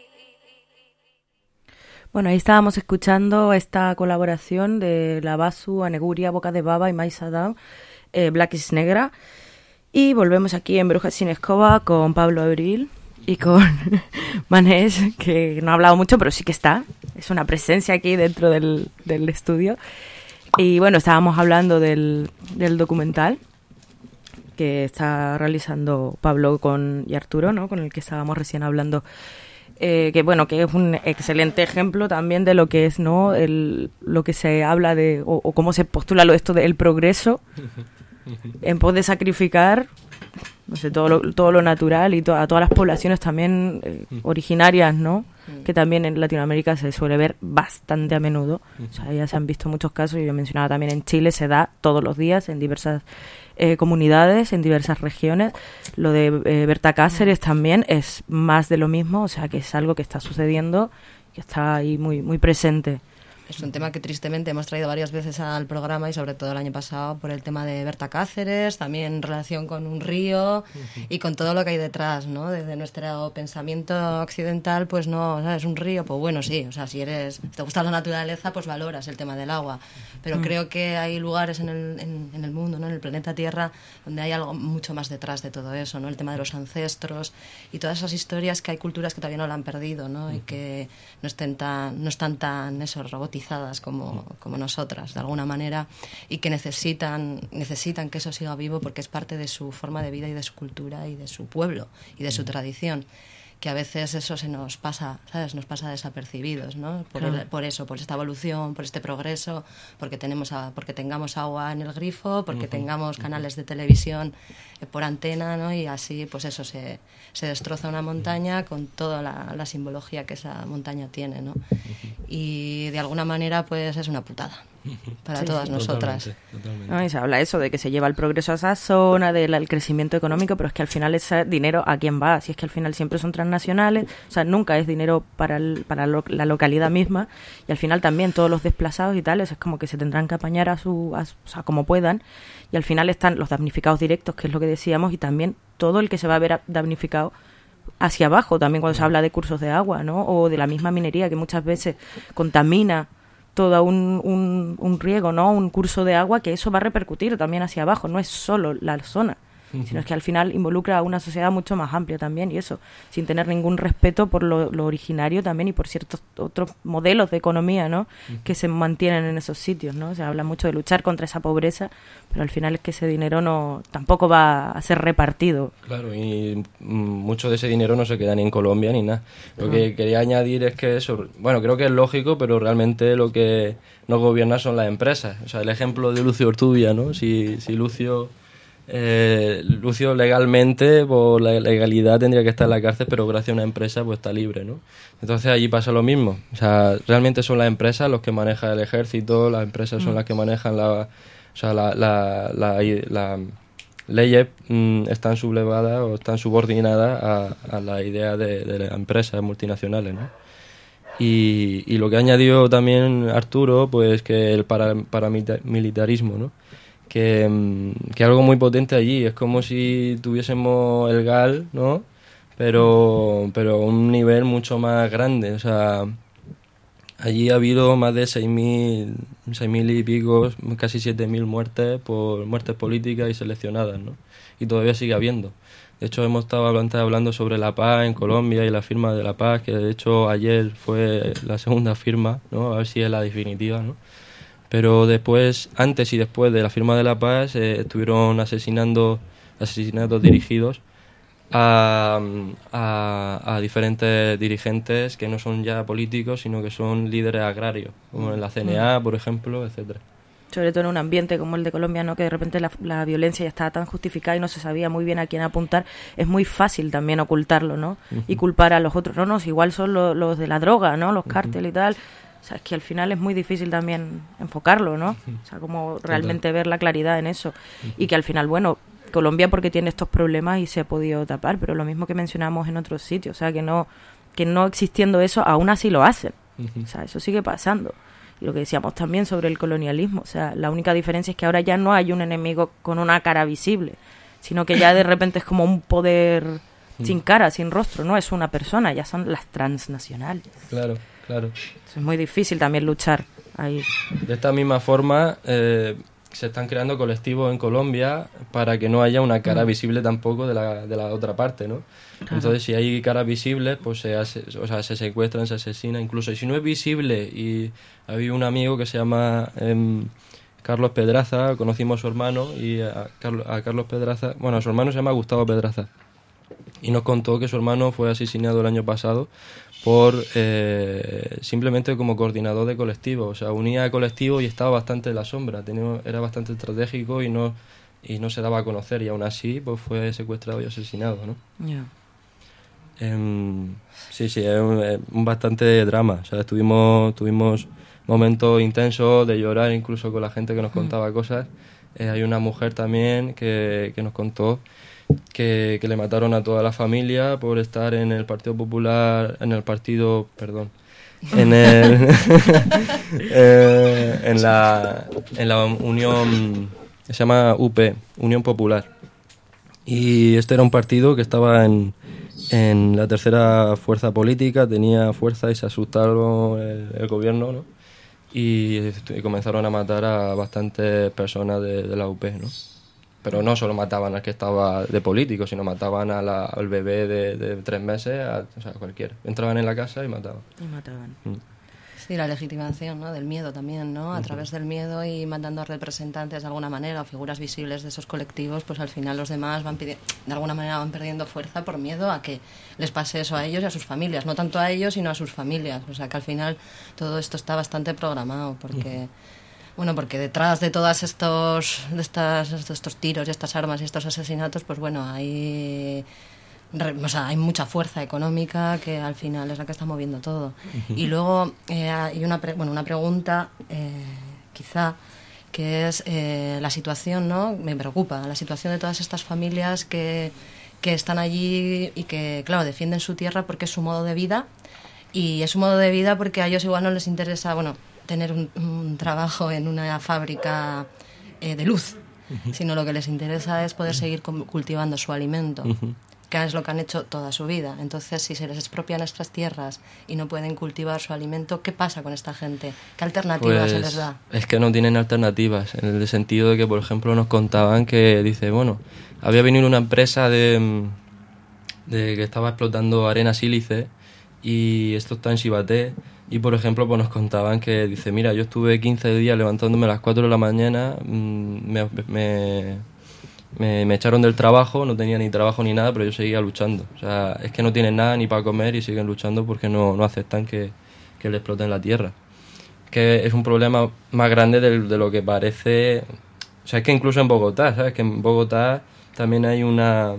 Bueno, ahí estábamos escuchando esta colaboración de la Basu, Aneguria, Boca de Baba y Maisa Down, Black is Negra. Y volvemos aquí en Brujas sin Escoba con Pablo Abril y con Manés, que no ha hablado mucho, pero sí que está. Es una presencia aquí dentro del estudio. Y bueno, estábamos hablando del documental que está realizando Pablo y Arturo, ¿no? Con el que estábamos recién hablando. Que bueno, que es un excelente ejemplo también de lo que es, ¿no? Lo que se habla de, o cómo se postula esto del progreso en pos de sacrificar, no sé, todo lo natural y a todas las poblaciones también originarias, ¿no? Que también en Latinoamérica se suele ver bastante a menudo. O sea, ya se han visto muchos casos, y yo mencionaba también en Chile, se da todos los días en diversas comunidades, en diversas regiones. Lo de Berta Cáceres también es más de lo mismo, o sea, que es algo que está sucediendo, que está ahí muy, muy presente. Es un tema que tristemente hemos traído varias veces al programa y sobre todo el año pasado por el tema de Berta Cáceres, también en relación con un río y con todo lo que hay detrás, ¿no? Desde nuestro pensamiento occidental, pues no, ¿sabes? Un río, pues bueno, sí, o sea, si te gusta la naturaleza, pues valoras el tema del agua. Pero creo que hay lugares en el mundo, ¿no? En el planeta Tierra, donde hay algo mucho más detrás de todo eso, ¿no? El tema de los ancestros y todas esas historias que hay culturas que todavía no la han perdido, ¿no? Y que no están tan robotizadas como nosotras, de alguna manera, y que necesitan que eso siga vivo porque es parte de su forma de vida y de su cultura y de su pueblo y de su tradición, que a veces eso se nos pasa, ¿sabes? Nos pasa desapercibidos, ¿no? Por eso, por esta evolución, por este progreso, porque tengamos agua en el grifo, porque tengamos canales de televisión por antena, ¿no? Y así, pues eso, se destroza una montaña con toda la simbología que esa montaña tiene, ¿no? Y de alguna manera, pues es una putada para todas nosotras. Totalmente. No, y se habla eso de que se lleva el progreso a esa zona, del crecimiento económico, pero es que al final ese dinero ¿a quién va? Si es que al final siempre son transnacionales, o sea, nunca es dinero para la localidad misma, y al final también todos los desplazados y tales es como que se tendrán que apañar o sea, como puedan, y al final están los damnificados directos, que es lo que decíamos, y también todo el que se va a ver damnificado hacia abajo, también cuando se habla de cursos de agua, ¿no? O de la misma minería que muchas veces contamina todo un riego, ¿no? Un curso de agua, que eso va a repercutir también hacia abajo, no es solo la zona, sino es que al final involucra a una sociedad mucho más amplia también, y eso, sin tener ningún respeto por lo originario también y por ciertos otros modelos de economía, ¿no? Que se mantienen en esos sitios, ¿no? Se habla mucho de luchar contra esa pobreza, pero al final es que ese dinero tampoco va a ser repartido. Claro, y mucho de ese dinero no se queda ni en Colombia ni nada. Lo que quería añadir es que eso, bueno, creo que es lógico, pero realmente lo que no gobierna son las empresas. O sea, el ejemplo de Lucio Ortubia, ¿no? Si Lucio legalmente, por la legalidad, tendría que estar en la cárcel, pero gracias a una empresa pues está libre, ¿no? Entonces allí pasa lo mismo. O sea, realmente son las empresas los que manejan el ejército, las empresas son las que manejan las leyes están sublevadas o están subordinadas a la idea de las empresas multinacionales, ¿no? Y lo que añadió también Arturo, pues que el paramilitarismo, ¿no? Que algo muy potente allí, es como si tuviésemos el GAL, ¿no? Pero a un nivel mucho más grande, o sea, allí ha habido más de 6.000 y pico, casi 7.000 muertes por muertes políticas y seleccionadas, ¿no? Y todavía sigue habiendo. De hecho, hemos estado antes hablando sobre la paz en Colombia y la firma de la paz, que de hecho ayer fue la segunda firma, ¿no? A ver si es la definitiva, ¿no? Pero después, antes y después de la firma de la paz, estuvieron asesinatos dirigidos a diferentes dirigentes que no son ya políticos, sino que son líderes agrarios, como en la CNA, por ejemplo, etcétera. Sobre todo en un ambiente como el de Colombia, ¿no? Que de repente la violencia ya estaba tan justificada y no se sabía muy bien a quién apuntar, es muy fácil también ocultarlo, ¿no? Y culpar a los otros. No, si igual son los de la droga, ¿no? Los cárteles y tal. O sea, es que al final es muy difícil también enfocarlo, ¿no? O sea, como realmente ver la claridad en eso. Y que al final, bueno, Colombia porque tiene estos problemas y se ha podido tapar, pero lo mismo que mencionamos en otros sitios. O sea, que no existiendo eso, aún así lo hacen. O sea, eso sigue pasando. Y lo que decíamos también sobre el colonialismo. O sea, la única diferencia es que ahora ya no hay un enemigo con una cara visible, sino que ya de repente es como un poder sin cara, sin rostro. No es una persona, ya son las transnacionales. Claro. Es muy difícil también luchar ahí. De esta misma forma, se están creando colectivos en Colombia para que no haya una cara visible tampoco de la otra parte, ¿no? Claro. Entonces, si hay caras visibles, pues se secuestran, se asesinan, incluso. Y si no es visible, y había un amigo que se llama Carlos Pedraza, conocimos a su hermano, y a Carlos Pedraza, bueno, su hermano se llama Gustavo Pedraza, y nos contó que su hermano fue asesinado el año pasado por simplemente como coordinador de colectivo. O sea, unía a colectivos y estaba bastante en la sombra, era bastante estratégico y no se daba a conocer, y aún así pues fue secuestrado y asesinado, ¿no? Yeah. Sí, es un bastante drama. O sea, tuvimos momentos intensos de llorar incluso con la gente que nos contaba cosas. Hay una mujer también que nos contó que le mataron a toda la familia por estar en el Partido Popular, en el en la Unión, que se llama UP, Unión Popular. Y este era un partido que estaba en la tercera fuerza política, tenía fuerza y se asustaron el gobierno, ¿no? Y comenzaron a matar a bastantes personas de la UP, ¿no? Pero no solo mataban al que estaba de político, sino mataban al bebé de 3 meses, o sea, cualquiera. Entraban en la casa y mataban. Sí, la legitimación, ¿no? Del miedo también, ¿no? A través del miedo y mandando representantes de alguna manera o figuras visibles de esos colectivos, pues al final los demás de alguna manera van perdiendo fuerza por miedo a que les pase eso a ellos y a sus familias. No tanto a ellos, sino a sus familias. O sea que al final todo esto está bastante programado porque... Bueno, porque detrás de todos estos tiros y estas armas y estos asesinatos, pues bueno, hay mucha fuerza económica que al final es la que está moviendo todo. Y luego hay una pregunta, quizá, que es la situación, ¿no? Me preocupa, la situación de todas estas familias que están allí y que, claro, defienden su tierra porque es su modo de vida. Y es su modo de vida porque a ellos igual no les interesa, bueno, tener un trabajo en una fábrica de luz, sino lo que les interesa es poder seguir cultivando su alimento, que es lo que han hecho toda su vida. Entonces, si se les expropian nuestras tierras y no pueden cultivar su alimento, ¿qué pasa con esta gente? ¿Qué alternativas se les da? Es que no tienen alternativas, en el sentido de que, por ejemplo, nos contaban que, dice, bueno, había venido una empresa de que estaba explotando arena sílice, y esto está en Chivaté. Y, por ejemplo, pues nos contaban que, dice, mira, yo estuve 15 días levantándome a las 4 de la mañana, me echaron del trabajo, no tenía ni trabajo ni nada, pero yo seguía luchando. O sea, es que no tienen nada ni para comer y siguen luchando porque no aceptan que le exploten la tierra. Que es un problema más grande de lo que parece. O sea, es que incluso en Bogotá, ¿sabes? Que en Bogotá también hay una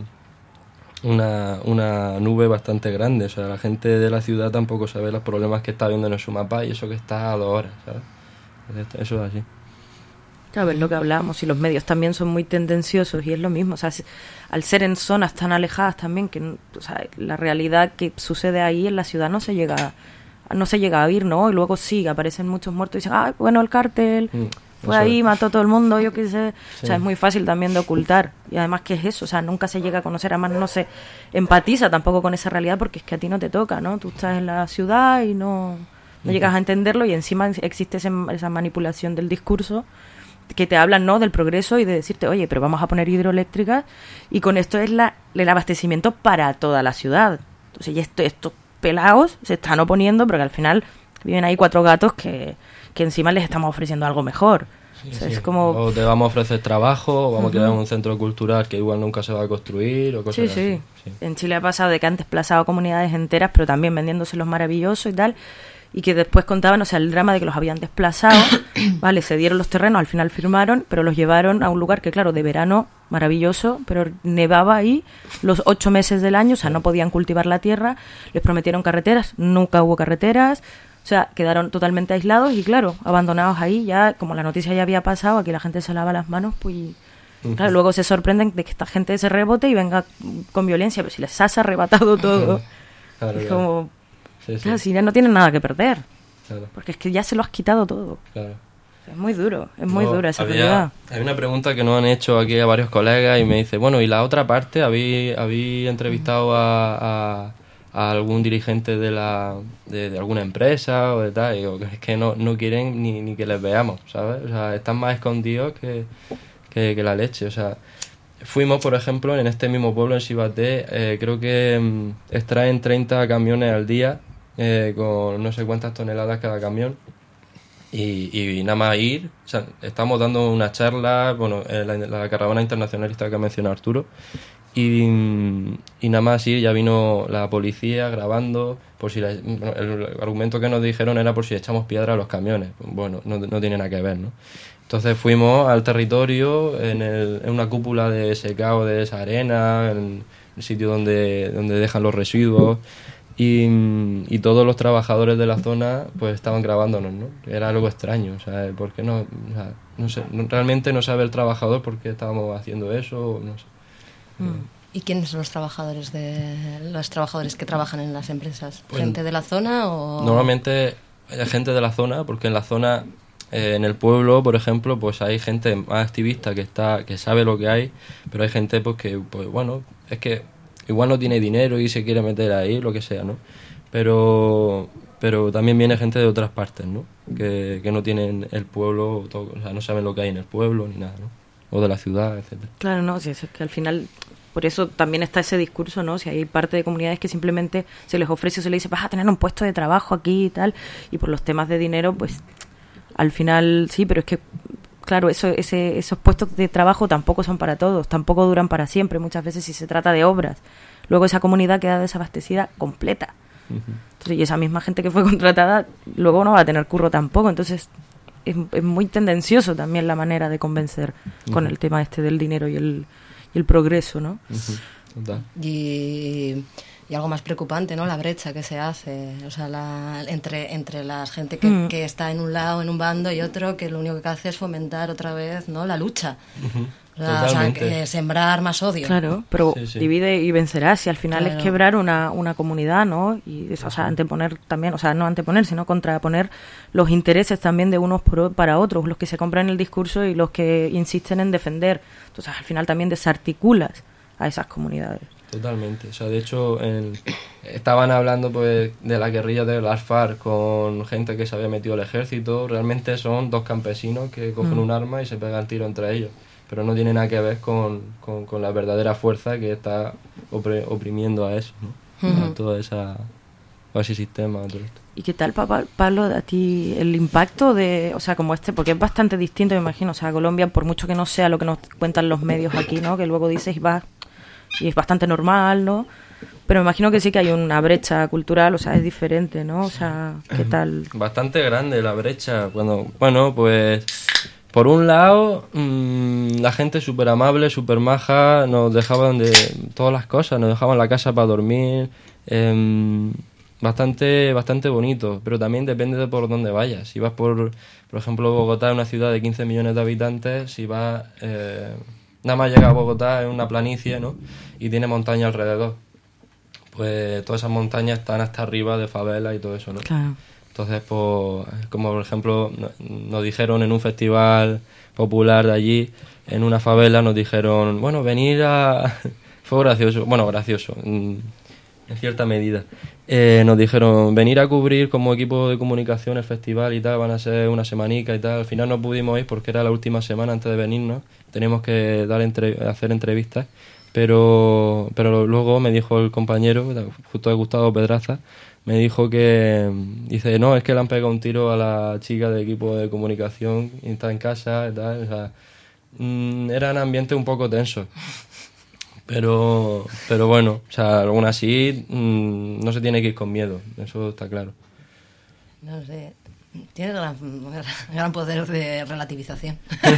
nube bastante grande. O sea, la gente de la ciudad tampoco sabe los problemas que está viendo en su mapa y eso que está a 2 horas, ¿sabes? Eso es así. Claro, es lo que hablábamos, y los medios también son muy tendenciosos y es lo mismo. O sea, al ser en zonas tan alejadas también, que, o sea, la realidad que sucede ahí en la ciudad no se llega a oír, ¿no? Y luego sí, aparecen muchos muertos y dicen, ah, bueno, el cártel fue ahí, mató a todo el mundo, yo qué sé. Sí. O sea, es muy fácil también de ocultar. Y además, ¿qué es eso? O sea, nunca se llega a conocer, además no se empatiza tampoco con esa realidad porque es que a ti no te toca, ¿no? Tú estás en la ciudad y no llegas a entenderlo, y encima existe esa manipulación del discurso que te hablan, ¿no?, del progreso y de decirte, oye, pero vamos a poner hidroeléctricas y con esto es el abastecimiento para toda la ciudad. Entonces, y estos pelados se están oponiendo porque al final viven ahí 4 gatos que encima les estamos ofreciendo algo mejor. Sí, o sea, sí. Es como... O te vamos a ofrecer trabajo, o vamos a crear un centro cultural que igual nunca se va a construir, o cosas así. Sí. En Chile ha pasado de que han desplazado comunidades enteras, pero también vendiéndose los maravillosos y tal, y que después contaban, o sea, el drama de que los habían desplazado, vale, se dieron los terrenos, al final firmaron, pero los llevaron a un lugar que, claro, de verano, maravilloso, pero nevaba ahí los 8 meses del año, o sea, no podían cultivar la tierra, les prometieron carreteras, nunca hubo carreteras, o sea, quedaron totalmente aislados y, claro, abandonados ahí, ya, como la noticia ya había pasado, aquí la gente se lava las manos, pues, claro, luego se sorprenden de que esta gente se rebote y venga con violencia, pero si les has arrebatado todo, claro, es como... Sí. Claro, si ya no tienen nada que perder, claro. Porque es que ya se lo has quitado todo. Claro. Es muy duro, esa realidad. Hay una pregunta que nos han hecho aquí a varios colegas y me dice, bueno, ¿y la otra parte? ¿Habéis entrevistado a algún dirigente de alguna empresa o de tal? Y digo, es que no quieren ni que les veamos, ¿sabes? O sea, están más escondidos que la leche, o sea... Fuimos, por ejemplo, en este mismo pueblo, en Chivaté, creo que extraen 30 camiones al día, con no sé cuántas toneladas cada camión, y nada más ir, o sea, estamos dando una charla, bueno, la caravana internacionalista que ha mencionado Arturo, y nada más ir, ya vino la policía grabando, por si el argumento que nos dijeron era por si echamos piedra a los camiones. Bueno, no tiene nada que ver, ¿no? Entonces fuimos al territorio, en una cúpula de secado de esa arena, en el sitio donde dejan los residuos, y todos los trabajadores de la zona pues estaban grabándonos, ¿no? Era algo extraño, o sea, ¿por qué no? O sea, no sé, realmente no sabe el trabajador por qué estábamos haciendo eso, no sé. ¿Y quiénes son los trabajadores que trabajan en las empresas? Pues, ¿gente de la zona o...? Normalmente hay gente de la zona, porque en la zona, en el pueblo, por ejemplo, pues hay gente más activista que sabe lo que hay, pero hay gente pues que, pues bueno, es que igual no tiene dinero y se quiere meter ahí, lo que sea, ¿no? Pero también viene gente de otras partes, ¿no? Que no tienen el pueblo, o sea, no saben lo que hay en el pueblo ni nada, ¿no? O de la ciudad, etcétera. Claro, no, si es que al final, por eso también está ese discurso, ¿no? Si hay parte de comunidades que simplemente se les ofrece o se les dice, vas a tener un puesto de trabajo aquí y tal, y por los temas de dinero, pues al final sí, pero es que, claro, esos puestos de trabajo tampoco son para todos, tampoco duran para siempre, muchas veces si se trata de obras. Luego esa comunidad queda desabastecida completa. Entonces, y esa misma gente que fue contratada luego no va a tener curro tampoco, entonces es muy tendencioso también la manera de convencer con el tema este del dinero y el progreso, ¿no? Total. Y algo más preocupante, ¿no? La brecha que se hace, o sea, entre la gente que está en un lado, en un bando y otro, que lo único que hace es fomentar otra vez, ¿no? La lucha. O sea, sembrar más odio. Claro, pero sí. Divide y vencerás. Si al final es quebrar una comunidad, ¿no? Y o sea, anteponer también, o sea, no anteponer, sino contraponer los intereses también de unos para otros, los que se compran el discurso y los que insisten en defender. Entonces, al final también desarticulas a esas comunidades. Totalmente. O sea, de hecho, estaban hablando pues de la guerrilla de las FARC con gente que se había metido al ejército. Realmente son dos campesinos que cogen un arma y se pegan tiro entre ellos. Pero no tiene nada que ver con la verdadera fuerza que está oprimiendo a eso, ¿no? A todo ese sistema. Todo esto. ¿Y qué tal, Pablo, a ti el impacto de, o sea, como porque es bastante distinto, me imagino, o sea, Colombia, por mucho que no sea lo que nos cuentan los medios aquí, ¿no? Que luego dices y es bastante normal, ¿no? Pero me imagino que sí que hay una brecha cultural, o sea, es diferente, ¿no? O sea, ¿qué tal? Bastante grande la brecha. Bueno, pues... Por un lado, la gente súper amable, súper maja, nos dejaban de todas las cosas, nos dejaban la casa para dormir, bastante bonito, pero también depende de por dónde vayas. Si vas por ejemplo, Bogotá es una ciudad de 15 millones de habitantes, si vas, nada más llega a Bogotá, es una planicie, ¿no? Y tiene montaña alrededor. Pues todas esas montañas están hasta arriba de favelas y todo eso, ¿no? Claro. Entonces, pues, como por ejemplo, nos dijeron en un festival popular de allí, en una favela, nos dijeron, bueno, venir a... Fue gracioso, en cierta medida. Nos dijeron, venir a cubrir como equipo de comunicación el festival y tal, van a ser una semanica y tal. Al final no pudimos ir porque era la última semana antes de venirnos, teníamos que hacer entrevistas, pero luego me dijo el compañero, justo de Gustavo Pedraza, me dijo que, dice, no, es que le han pegado un tiro a la chica de equipo de comunicación y está en casa y tal, o sea, eran ambientes un poco tensos, pero bueno, o sea, aún así no se tiene que ir con miedo, eso está claro. No sé, tiene gran poder de relativización.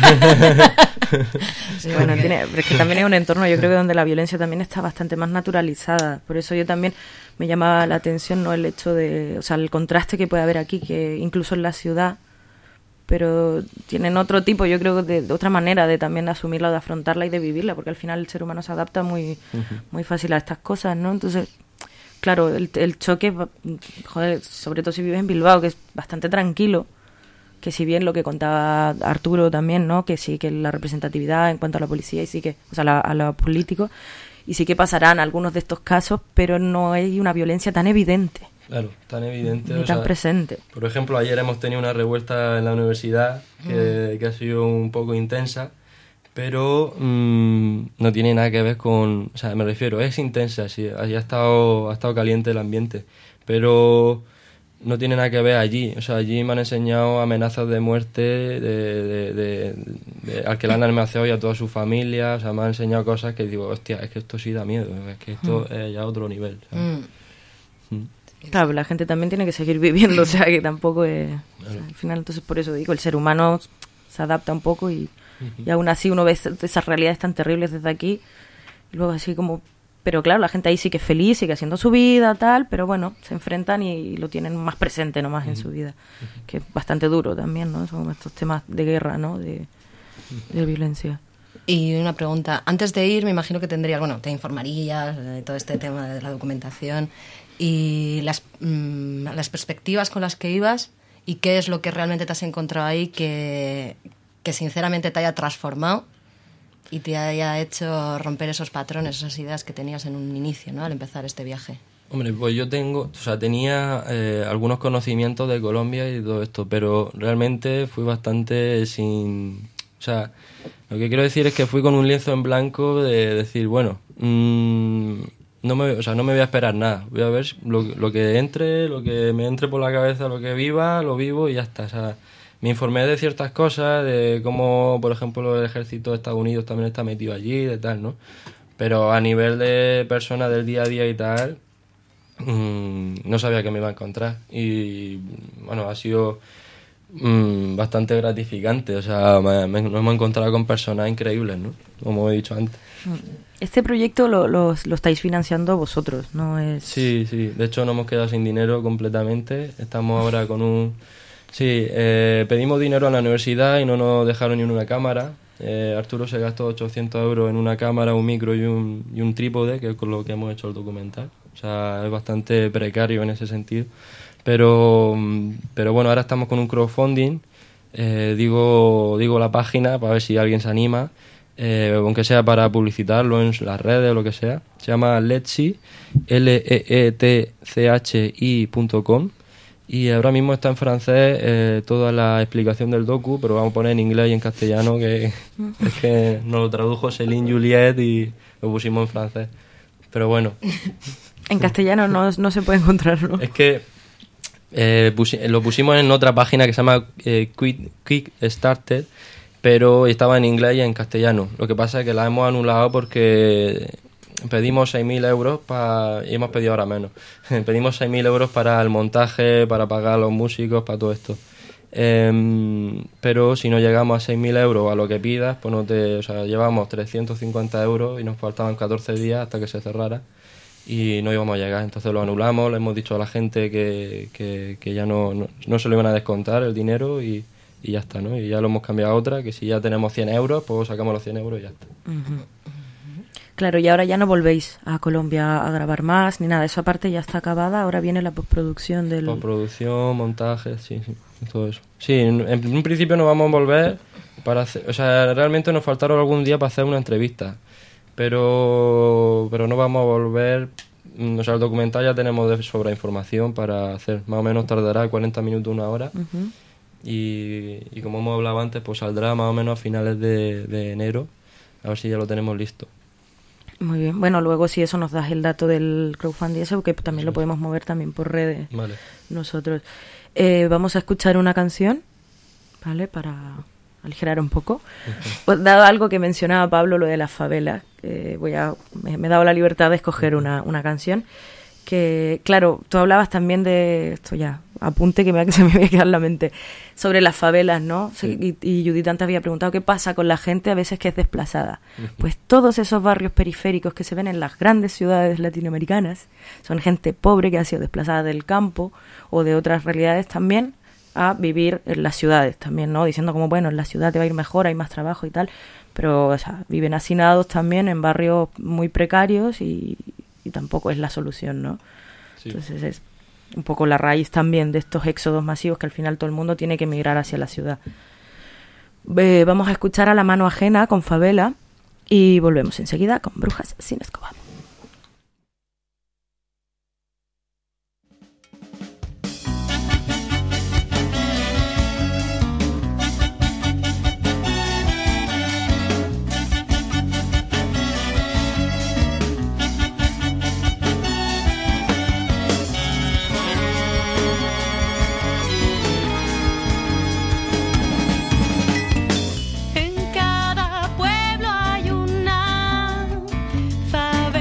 Sí, bueno, pero es que también es un entorno, yo creo que donde la violencia también está bastante más naturalizada. Por eso yo también me llamaba la atención, ¿no? El hecho de, o sea, el contraste que puede haber aquí, que incluso en la ciudad, pero tienen otro tipo, yo creo, de otra manera de también asumirla, de afrontarla y de vivirla, porque al final el ser humano se adapta muy fácil a estas cosas, ¿no? Entonces, claro, el choque, joder, sobre todo si vives en Bilbao, que es bastante tranquilo, que si bien lo que contaba Arturo también, ¿no? Que sí que la representatividad en cuanto a la policía y sí que, o sea, a los políticos, y sí que pasarán algunos de estos casos, pero no hay una violencia tan evidente. Claro, tan evidente. Ni tan presente. Por ejemplo, ayer hemos tenido una revuelta en la universidad que ha sido un poco intensa, pero no tiene nada que ver con... O sea, me refiero, es intensa, sí, allí ha estado caliente el ambiente, pero no tiene nada que ver allí. O sea, allí me han enseñado amenazas de muerte de al que le han amenazado y a toda su familia. O sea, me han enseñado cosas que digo, hostia, es que esto sí da miedo, es que esto es ya otro nivel, ¿sabes? Claro, la gente también tiene que seguir viviendo, o sea, que tampoco es... O sea, al final, entonces, por eso digo, el ser humano se adapta un poco y aún así uno ve esas realidades tan terribles desde aquí y luego así como... Pero claro, la gente ahí sí que es feliz, sigue haciendo su vida, tal, pero bueno, se enfrentan y lo tienen más presente nomás en su vida, que es bastante duro también, ¿no? Son estos temas de guerra, ¿no? De violencia. Y una pregunta, antes de ir me imagino que tendrías, bueno, te informarías de todo este tema de la documentación y las perspectivas con las que ibas y qué es lo que realmente te has encontrado ahí que sinceramente te haya transformado y te haya hecho romper esos patrones, esas ideas que tenías en un inicio, ¿no? Al empezar este viaje. Hombre, pues yo tenía algunos conocimientos de Colombia y todo esto, pero realmente fui bastante sin... O sea, lo que quiero decir es que fui con un lienzo en blanco de decir, bueno, no me voy a esperar nada. Voy a ver lo que entre, lo que me entre por la cabeza, lo que viva, lo vivo y ya está. O sea, me informé de ciertas cosas, de cómo, por ejemplo, el ejército de Estados Unidos también está metido allí, de tal, ¿no? Pero a nivel de persona del día a día y tal, no sabía que me iba a encontrar. Y, bueno, ha sido... bastante gratificante, o sea, nos hemos encontrado con personas increíbles, ¿no? Como he dicho antes. Este proyecto lo estáis financiando vosotros, ¿no? Sí, de hecho nos hemos quedado sin dinero completamente, estamos ahora con un... Sí, pedimos dinero a la universidad y no nos dejaron ni una cámara. Arturo se gastó 800 euros en una cámara, un micro y un trípode, que es con lo que hemos hecho el documental. O sea, es bastante precario en ese sentido. Pero bueno, ahora estamos con un crowdfunding, digo la página para ver si alguien se anima, aunque sea para publicitarlo en las redes o lo que sea. Se llama Letchi, LEETCHI.com, y ahora mismo está en francés toda la explicación del docu, pero vamos a poner en inglés y en castellano, que es que nos lo tradujo Céline Juliet y lo pusimos en francés. Pero bueno. En castellano no se puede encontrar, ¿no? Es que lo pusimos en otra página que se llama Quick Starter, pero estaba en inglés y en castellano. Lo que pasa es que la hemos anulado porque pedimos 6.000 euros y hemos pedido ahora menos. Pedimos 6.000 euros para el montaje, para pagar a los músicos, para todo esto. Pero si no llegamos a 6.000 euros a lo que pidas, pues llevamos 350 euros y nos faltaban 14 días hasta que se cerrara. Y no íbamos a llegar, entonces lo anulamos, le hemos dicho a la gente que ya no se lo iban a descontar el dinero y ya está, ¿no? Y ya lo hemos cambiado a otra, que si ya tenemos 100 euros, pues sacamos los 100 euros y ya está. Claro, y ahora ya no volvéis a Colombia a grabar más ni nada, esa parte ya está acabada, ahora viene la postproducción del... Postproducción, montaje, sí, todo eso. Sí, en un principio nos vamos a volver para hacer... O sea, realmente nos faltaron algún día para hacer una entrevista. Pero no vamos a volver, o sea, el documental ya tenemos de sobra información para hacer, más o menos tardará 40 minutos, una hora, y como hemos hablado antes, pues saldrá más o menos a finales de enero, a ver si ya lo tenemos listo. Muy bien, bueno, luego si eso nos das el dato del crowdfunding, eso que también lo podemos mover también por redes, vale. Nosotros. Vamos a escuchar una canción, ¿vale? Para aligerar un poco. Pues, dado algo que mencionaba Pablo, lo de las favelas, me he dado la libertad de escoger una canción que, claro, tú hablabas también de esto ya, apunte que se me había quedado en la mente, sobre las favelas, ¿no? Sí. Y Judith antes había preguntado qué pasa con la gente a veces que es desplazada. Pues todos esos barrios periféricos que se ven en las grandes ciudades latinoamericanas son gente pobre que ha sido desplazada del campo o de otras realidades también a vivir en las ciudades también, ¿no? Diciendo como, bueno, en la ciudad te va a ir mejor, hay más trabajo y tal, pero, o sea, viven hacinados también en barrios muy precarios y tampoco es la solución, ¿no? Sí. Entonces es un poco la raíz también de estos éxodos masivos que al final todo el mundo tiene que emigrar hacia la ciudad. Vamos a escuchar a La Mano Ajena con Favela y volvemos enseguida con Brujas sin Escoba. En cada pueblo hay una favela.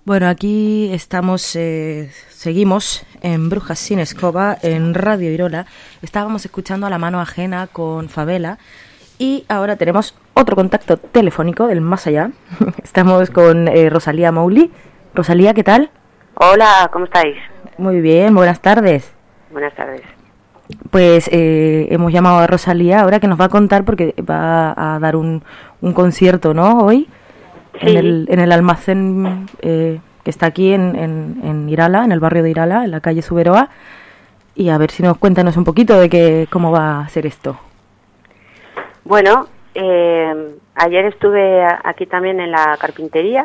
Bueno, aquí estamos, seguimos en Brujas sin Escoba, en Radio Irola. Estábamos escuchando A la mano ajena con Favela y ahora tenemos otro contacto telefónico del más allá. Estamos con Rosalía Mouli. Rosalía, ¿qué tal? Hola, ¿cómo estáis? Muy bien, buenas tardes. Buenas tardes. Pues hemos llamado a Rosalía ahora que nos va a contar porque va a dar un concierto, ¿no? Hoy. Sí. En el almacén que está aquí en Irala, en el barrio de Irala, en la calle Zuberoa, y a ver si cuéntanos un poquito de cómo va a ser esto. Bueno, ayer estuve aquí también en la carpintería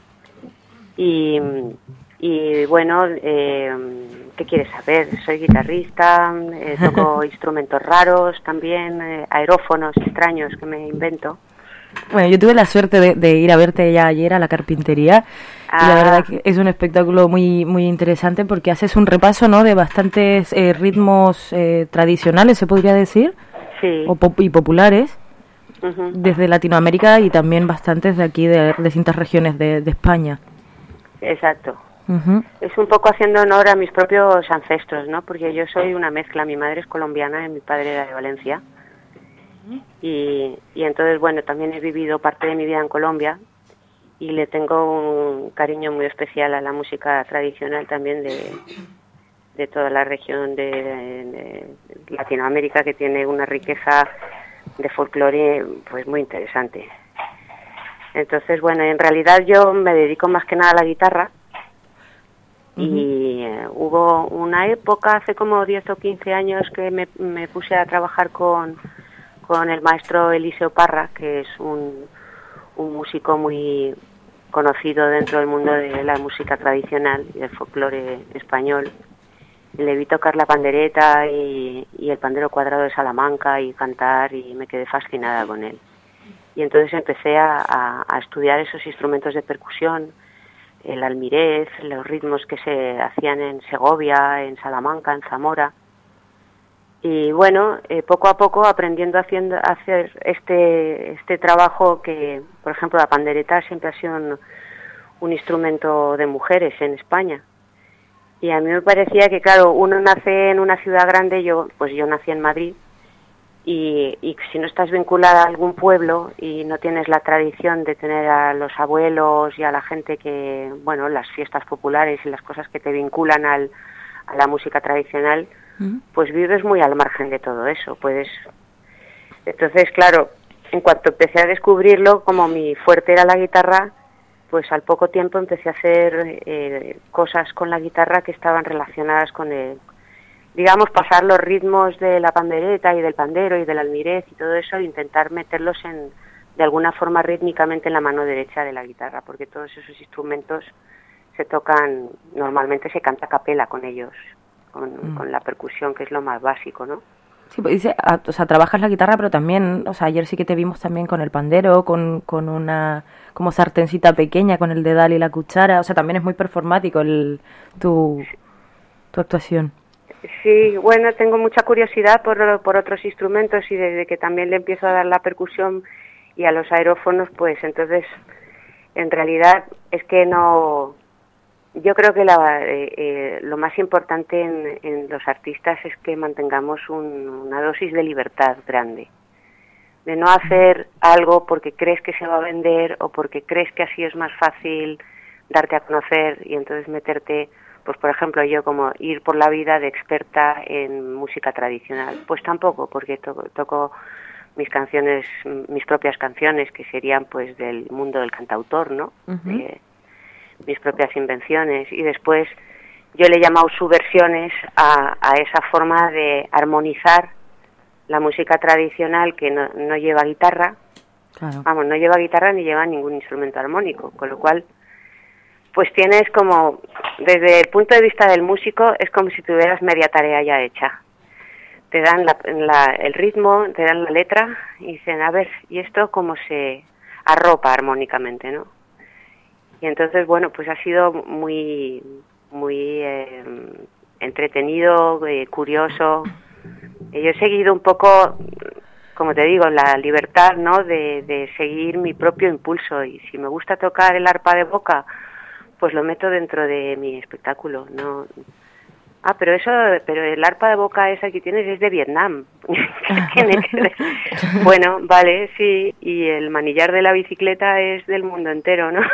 y bueno, ¿qué quieres saber? Soy guitarrista, toco instrumentos raros también, aerófonos extraños que me invento. Bueno, yo tuve la suerte de ir a verte ya ayer a la carpintería y la verdad que es un espectáculo muy muy interesante porque haces un repaso, ¿no?, de bastantes ritmos tradicionales, se podría decir, sí, y populares, desde Latinoamérica y también bastantes de aquí, de distintas regiones de España. Exacto. Es un poco haciendo honor a mis propios ancestros, ¿no?, porque yo soy una mezcla, mi madre es colombiana y mi padre era de Valencia. Y entonces, bueno, también he vivido parte de mi vida en Colombia y le tengo un cariño muy especial a la música tradicional también de toda la región de Latinoamérica, que tiene una riqueza de folclore pues muy interesante. Entonces, bueno, en realidad yo me dedico más que nada a la guitarra y hubo una época, hace como 10 o 15 años, que me puse a trabajar con el maestro Eliseo Parra, que es un músico muy conocido dentro del mundo de la música tradicional y del folclore español. Le vi tocar la pandereta y el pandero cuadrado de Salamanca y cantar, y me quedé fascinada con él. Y entonces empecé a estudiar esos instrumentos de percusión, el almirez, los ritmos que se hacían en Segovia, en Salamanca, en Zamora. Y bueno, poco a poco aprendiendo a hacer este trabajo que, por ejemplo, la pandereta siempre ha sido un instrumento de mujeres en España. Y a mí me parecía que, claro, uno nace en una ciudad grande, yo nací en Madrid, y si no estás vinculada a algún pueblo y no tienes la tradición de tener a los abuelos y a la gente que, bueno, las fiestas populares y las cosas que te vinculan a la música tradicional, pues vives muy al margen de todo eso. Entonces, claro, en cuanto empecé a descubrirlo, como mi fuerte era la guitarra, pues al poco tiempo empecé a hacer cosas con la guitarra que estaban relacionadas con digamos, pasar los ritmos de la pandereta y del pandero y del almirez y todo eso, e intentar meterlos de alguna forma rítmicamente en la mano derecha de la guitarra, porque todos esos instrumentos se tocan, normalmente se canta a capela con ellos, con la percusión, que es lo más básico, ¿no? Sí, pues dice, o sea, trabajas la guitarra, pero también, o sea, ayer sí que te vimos también con el pandero, con una como sartencita pequeña, con el dedal y la cuchara, o sea, también es muy performático tu actuación. Sí, bueno, tengo mucha curiosidad por otros instrumentos, y desde que también le empiezo a dar la percusión y a los aerófonos, pues entonces, en realidad, es que no... Yo creo que lo más importante en los artistas es que mantengamos una dosis de libertad grande, de no hacer algo porque crees que se va a vender o porque crees que así es más fácil darte a conocer, y entonces meterte, pues por ejemplo yo, como ir por la vida de experta en música tradicional, pues tampoco, porque toco mis canciones, mis propias canciones, que serían pues del mundo del cantautor, ¿no? Mis propias invenciones, y después yo le he llamado subversiones a esa forma de armonizar la música tradicional que no lleva guitarra. Claro. Vamos, no lleva guitarra ni lleva ningún instrumento armónico, con lo cual pues tienes como, desde el punto de vista del músico, es como si tuvieras media tarea ya hecha. Te dan el ritmo, te dan la letra y dicen, a ver, ¿y esto cómo se arropa armónicamente, no? Y entonces, bueno, pues ha sido muy entretenido, curioso. Yo he seguido un poco, como te digo, la libertad, ¿no?, de seguir mi propio impulso. Y si me gusta tocar el arpa de boca, pues lo meto dentro de mi espectáculo, no... Ah, pero el arpa de boca esa que tienes es de Vietnam. Tiene que ver. Bueno, vale, sí, y el manillar de la bicicleta es del mundo entero, ¿no?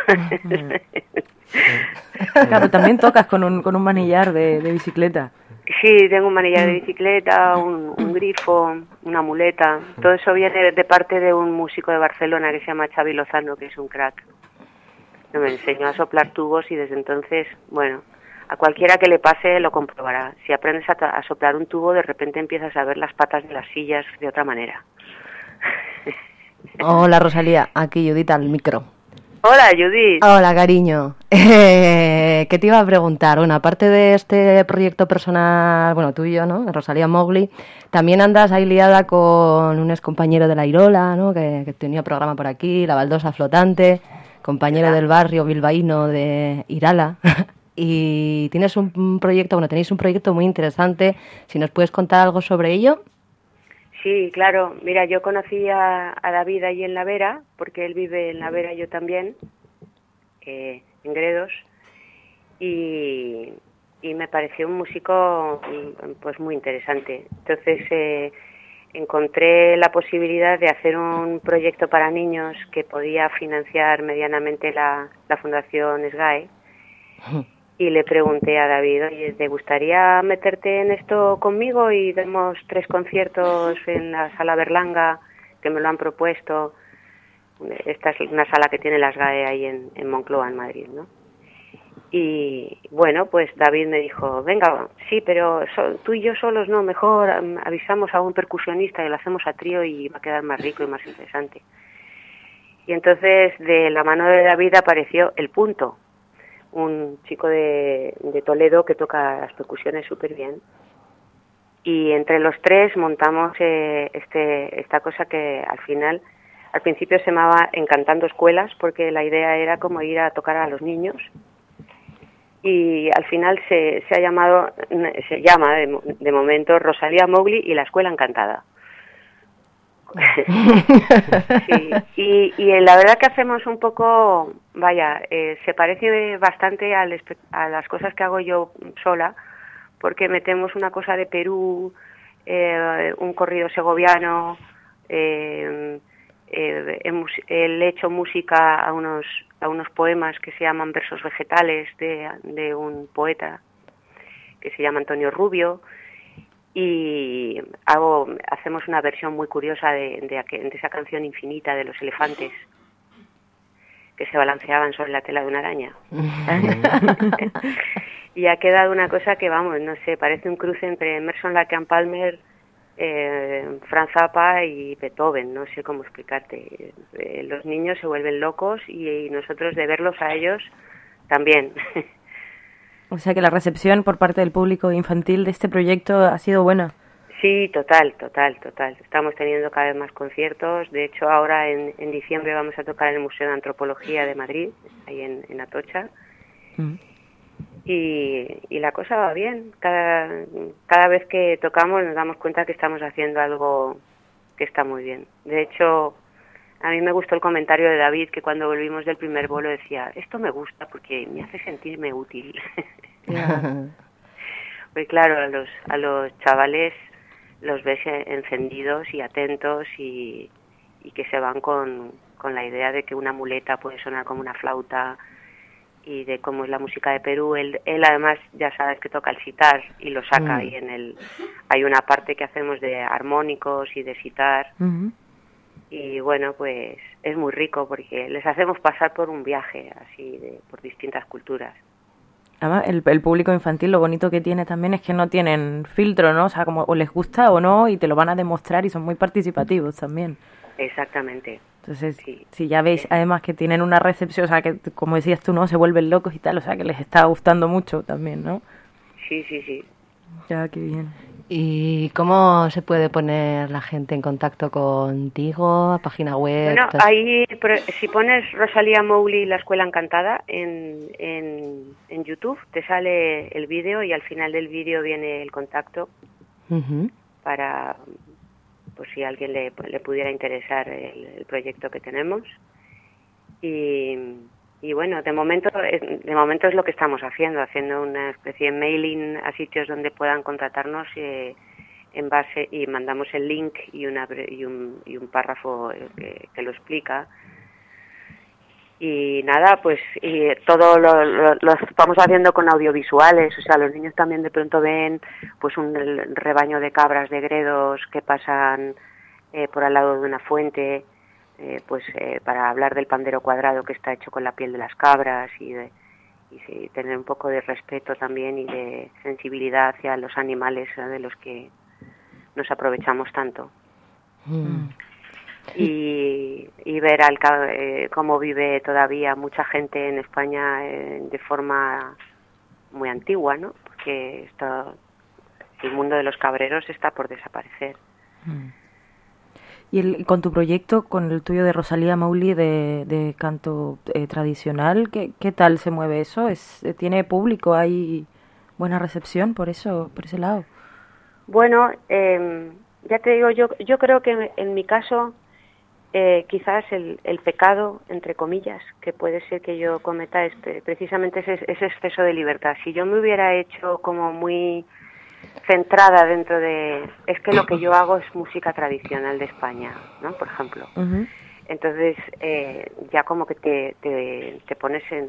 Claro, también tocas con un manillar de bicicleta. Sí, tengo un manillar de bicicleta, un grifo, una muleta. Todo eso viene de parte de un músico de Barcelona que se llama Xavi Lozano, que es un crack. Me enseñó a soplar tubos y desde entonces, bueno, a cualquiera que le pase lo comprobará. Si aprendes a soplar un tubo, de repente empiezas a ver las patas de las sillas de otra manera. Hola, Rosalía. Aquí Judith al micro. Hola, Judith. Hola, cariño. ¿Qué te iba a preguntar? Bueno, aparte de este proyecto personal, bueno, tuyo, ¿no? Rosalía Mowgli, también andas ahí liada con un excompañero de la Irola, ¿no? Que tenía programa por aquí, La Baldosa Flotante, compañero del barrio bilbaíno de Irala. Y tienes un proyecto, bueno, tenéis un proyecto muy interesante. Si nos puedes contar algo sobre ello. Sí, claro. Mira, yo conocí a David ahí en La Vera, porque él vive en La Vera, yo también, en Gredos, y me pareció un músico pues muy interesante. Entonces encontré la posibilidad de hacer un proyecto para niños que podía financiar medianamente la Fundación SGAE. Y le pregunté a David, oye, ¿te gustaría meterte en esto conmigo? Y demos 3 conciertos en la Sala Berlanga, que me lo han propuesto. Esta es una sala que tiene la SGAE ahí en Moncloa, en Madrid, ¿no? Y bueno, pues David me dijo, venga, sí, pero tú y yo solos no, mejor avisamos a un percusionista y lo hacemos a trío y va a quedar más rico y más interesante. Y entonces de la mano de David apareció El Punto, un chico de Toledo que toca las percusiones súper bien. Y entre los 3 montamos esta cosa que al principio se llamaba Encantando Escuelas, porque la idea era como ir a tocar a los niños. Y al final se llama de momento Rosalía Mowgli y la Escuela Encantada. Sí, y la verdad que hacemos un poco, se parece bastante a las cosas que hago yo sola, porque metemos una cosa de Perú, un corrido segoviano, he hecho música a unos poemas que se llaman Versos Vegetales de un poeta que se llama Antonio Rubio. Y hacemos una versión muy curiosa de esa canción infinita de los elefantes que se balanceaban sobre la tela de una araña. Y ha quedado una cosa que, vamos, no sé, parece un cruce entre Emerson, Lake and Palmer, Franz Zappa y Beethoven, no sé cómo explicarte. Los niños se vuelven locos y nosotros de verlos a ellos también. O sea que la recepción por parte del público infantil de este proyecto ha sido buena. Sí, total. Estamos teniendo cada vez más conciertos. De hecho, ahora en diciembre vamos a tocar en el Museo de Antropología de Madrid, ahí en Atocha. Y la cosa va bien. Cada vez que tocamos nos damos cuenta que estamos haciendo algo que está muy bien. De hecho, a mí me gustó el comentario de David, que cuando volvimos del primer bolo decía, esto me gusta porque me hace sentirme útil. Pues claro, a los chavales los ves encendidos y atentos y que se van con la idea de que una muleta puede sonar como una flauta y de cómo es la música de Perú. Él además ya sabes que toca el sitar y lo saca y hay una parte que hacemos de armónicos y de sitar. Y bueno, pues es muy rico porque les hacemos pasar por un viaje así por distintas culturas. Además, el público infantil lo bonito que tiene también es que no tienen filtro, ¿no? O sea, como o les gusta o no y te lo van a demostrar y son muy participativos también. Exactamente. Entonces, si ya veis además que tienen una recepción, o sea, que como decías tú, ¿no? Se vuelven locos y tal, o sea, que les está gustando mucho también, ¿no? Sí. Ya, qué bien. ¿Y cómo se puede poner la gente en contacto contigo? ¿A página web? Bueno, ahí si pones Rosalía Mowgli y la Escuela Encantada en YouTube, te sale el vídeo y al final del vídeo viene el contacto para, pues si a alguien le pudiera interesar el proyecto que tenemos. Y bueno, de momento es lo que estamos haciendo una especie de mailing a sitios donde puedan contratarnos en base, y mandamos el link y un párrafo que lo explica. Y nada, pues y todo lo estamos haciendo con audiovisuales, o sea, los niños también de pronto ven pues un rebaño de cabras de gredos que pasan por al lado de una fuente, para hablar del pandero cuadrado que está hecho con la piel de las cabras y tener un poco de respeto también y de sensibilidad hacia los animales de los que nos aprovechamos tanto. Y ver cómo vive todavía mucha gente en España de forma muy antigua, ¿no? Porque el mundo de los cabreros está por desaparecer. Y con tu proyecto, con el tuyo de Rosalía Mauli de canto tradicional, ¿qué tal se mueve eso? ¿Tiene público? ¿Hay buena recepción por ese lado? Bueno, ya te digo, yo creo que en mi caso quizás el pecado, entre comillas, que puede ser que yo cometa precisamente ese exceso de libertad. Si yo me hubiera hecho como muy centrada dentro de... Es que lo que yo hago es música tradicional de España, ¿no? Por ejemplo. Uh-huh. Entonces, ya como que te pones en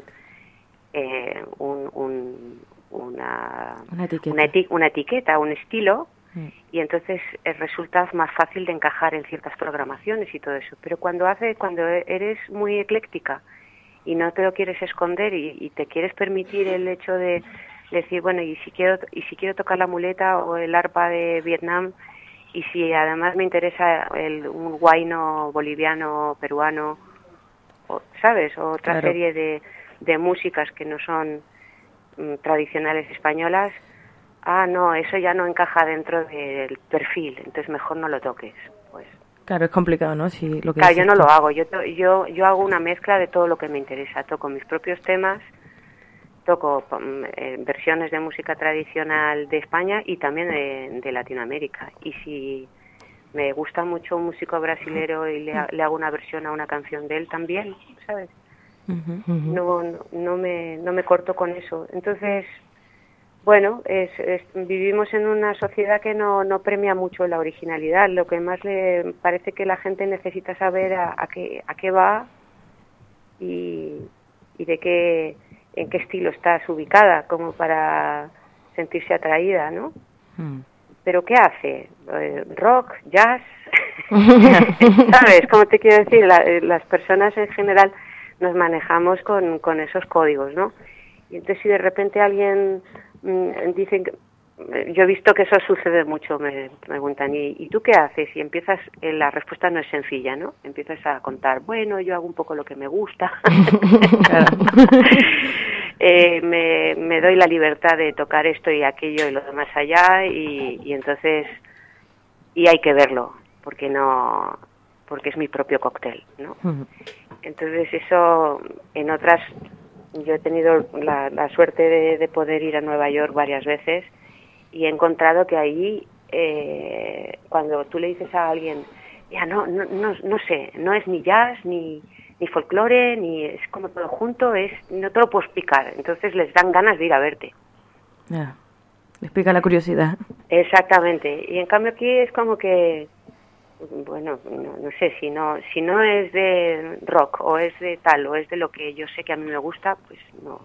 una etiqueta, un estilo, y entonces resulta más fácil de encajar en ciertas programaciones y todo eso. Pero cuando eres muy ecléctica y no te lo quieres esconder y te quieres permitir el hecho de decir, bueno, y si quiero tocar la muleta o el arpa de Vietnam, y si además me interesa un huayno boliviano, peruano, ¿sabes? O otra claro. serie de músicas que no son tradicionales españolas, no, eso ya no encaja dentro del perfil, entonces mejor no lo toques. Pues claro, es complicado, ¿no? Si lo que claro, yo no lo hago, yo hago una mezcla de todo lo que me interesa, toco mis propios temas, toco versiones de música tradicional de España y también de Latinoamérica, y si me gusta mucho un músico brasilero y le hago una versión a una canción de él también, ¿sabes? Uh-huh, uh-huh. No me corto con eso. Entonces, bueno, vivimos en una sociedad que no premia mucho la originalidad. Lo que más le parece que la gente necesita saber a qué va y en qué estilo estás ubicada, como para sentirse atraída, ¿no? ¿Pero qué hace? ¿Rock? ¿Jazz? ¿Sabes? ¿Cómo te quiero decir? Las personas en general nos manejamos con esos códigos, ¿no? Y entonces si de repente alguien dice... Yo he visto que eso sucede mucho, me preguntan, ¿y tú qué haces? Y empiezas, la respuesta no es sencilla, ¿no? Empiezas a contar, bueno, yo hago un poco lo que me gusta. Me doy la libertad de tocar esto y aquello y lo demás allá, y entonces hay que verlo, porque es mi propio cóctel, ¿no? Uh-huh. Entonces eso, en otras, yo he tenido la suerte de poder ir a Nueva York varias veces, y he encontrado que ahí, cuando tú le dices a alguien, ya no sé, no es ni jazz, ni folclore, ni es como todo junto, no te lo puedo explicar. Entonces les dan ganas de ir a verte. Ya, les pica la curiosidad. Exactamente. Y en cambio aquí es como que, bueno, no sé, si no es de rock, o es de tal, o es de lo que yo sé que a mí me gusta, pues no.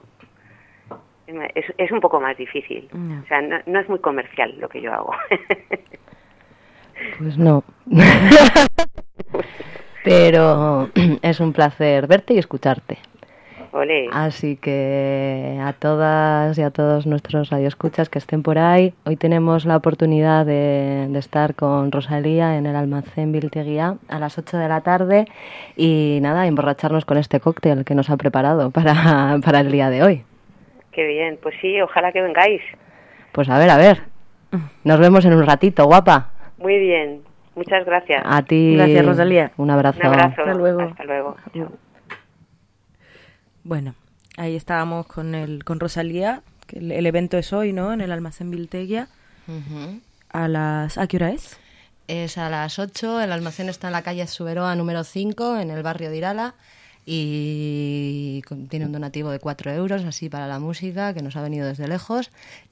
Es un poco más difícil. O sea, no es muy comercial lo que yo hago. Pues no. Pero es un placer verte y escucharte. Olé. Así que a todas y a todos nuestros radioescuchas que estén por ahí, hoy tenemos la oportunidad de estar con Rosalía en el Almacén Bilteguía a las 8 de la tarde y nada, emborracharnos con este cóctel que nos ha preparado para el día de hoy. Qué bien, pues sí, ojalá que vengáis. Pues a ver. Nos vemos en un ratito, guapa. Muy bien, muchas gracias. A ti. Gracias, Rosalía. Un abrazo. Hasta luego. Hasta luego. Chao. Bueno, ahí estábamos con Rosalía, que el evento es hoy, ¿no? En el Almacén Bilteguía. Uh-huh. ¿A qué hora es? Es a las 8, el almacén está en la calle Suberoa número 5, en el barrio de Irala. y tiene un donativo de 4 euros así para la música, que nos ha venido desde lejos,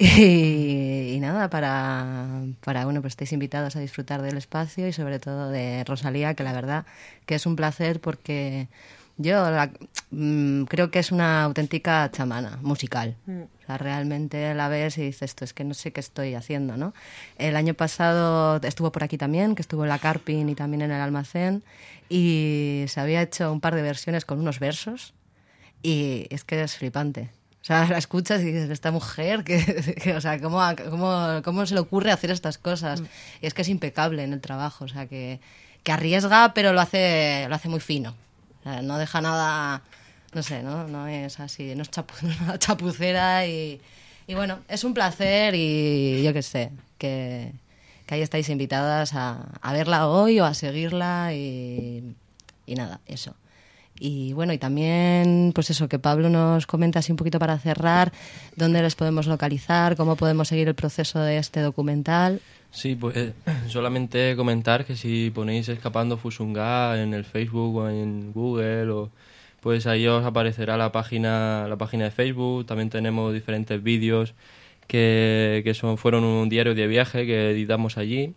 y nada, para bueno, pues estéis invitados a disfrutar del espacio y sobre todo de Rosalía, que la verdad que es un placer porque yo creo que es una auténtica chamana musical. O sea, realmente la ves y dices, esto es que no sé qué estoy haciendo, ¿no? El año pasado estuvo por aquí también, que estuvo en la Carpin y también en el Almacén, y se había hecho un par de versiones con unos versos y es que es flipante. O sea, la escuchas y dices, esta mujer, o sea, ¿cómo se le ocurre hacer estas cosas? Y es que es impecable en el trabajo, o sea, que arriesga, pero lo hace muy fino. O sea, no deja nada, no sé, no es así, no es una chapucera y bueno, es un placer y yo qué sé, que ahí estáis invitadas a verla hoy o a seguirla y nada, eso. Y bueno, y también, pues eso, que Pablo nos comenta así un poquito para cerrar, dónde les podemos localizar, cómo podemos seguir el proceso de este documental. Sí, pues solamente comentar que si ponéis Escapando Fusunga en el Facebook o en Google, pues ahí os aparecerá la página de Facebook. También tenemos diferentes vídeos que fueron un diario de viaje que editamos allí.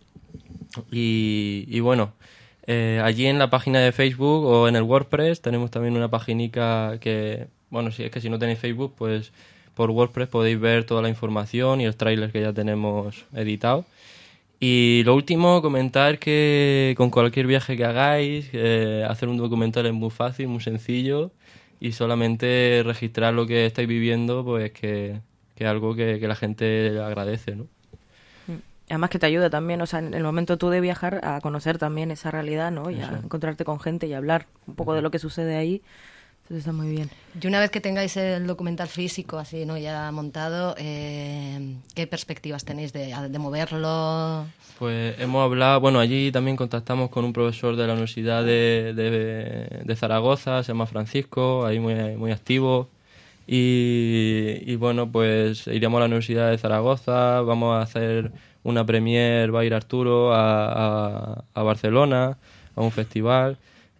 Y bueno, allí en la página de Facebook o en el WordPress tenemos también una paginica que, bueno, si no tenéis Facebook, pues por WordPress podéis ver toda la información y los trailers que ya tenemos editados. Y lo último, comentar que con cualquier viaje que hagáis, hacer un documental es muy fácil, muy sencillo, y solamente registrar lo que estáis viviendo, pues que es algo que la gente agradece, ¿no? Además que te ayuda también, o sea, en el momento tú de viajar a conocer también esa realidad, ¿no? Y a encontrarte con gente y hablar un poco de lo que sucede ahí. Entonces está muy bien. Y una vez que tengáis el documental físico así, ¿no?, ya montado, ¿qué perspectivas tenéis de moverlo? Pues hemos hablado, bueno, allí también contactamos con un profesor de la Universidad de Zaragoza, se llama Francisco, ahí muy activo. Y bueno, pues iremos a la Universidad de Zaragoza, vamos a hacer una premier, va a ir Arturo a Barcelona, a un festival.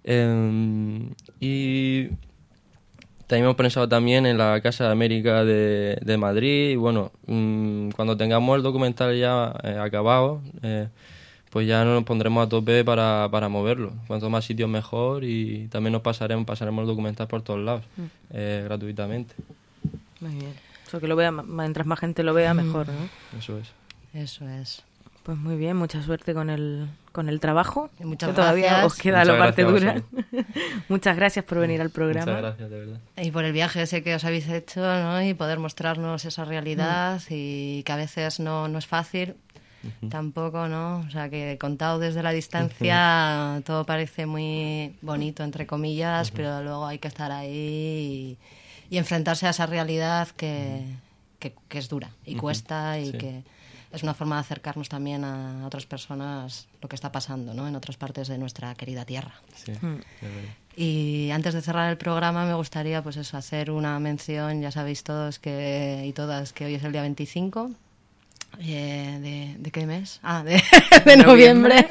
Y también hemos pensado también en la Casa de América de Madrid. Y bueno, cuando tengamos el documental ya acabado, pues ya nos pondremos a tope para moverlo. Cuanto más sitios mejor, y también pasaremos el documental por todos lados, gratuitamente. Muy bien. Eso, que lo vea, mientras más gente lo vea, mejor, ¿no? Eso es. Eso es. Pues muy bien, mucha suerte con el trabajo. Y muchas que todavía gracias. os queda la parte dura. Muchas gracias por venir al programa. Muchas gracias, de verdad. Y por el viaje ese que os habéis hecho, ¿no? Y poder mostrarnos esa realidad y que a veces no es fácil. Tampoco, ¿no? O sea, que contado desde la distancia todo parece muy bonito, entre comillas, pero luego hay que estar ahí y enfrentarse a esa realidad que es dura y cuesta y que es una forma de acercarnos también a otras personas lo que está pasando, ¿no?, en otras partes de nuestra querida tierra. Sí, Y antes de cerrar el programa me gustaría, pues eso, hacer una mención, ya sabéis todos y todas que hoy es el día 25. ¿De qué mes? De noviembre.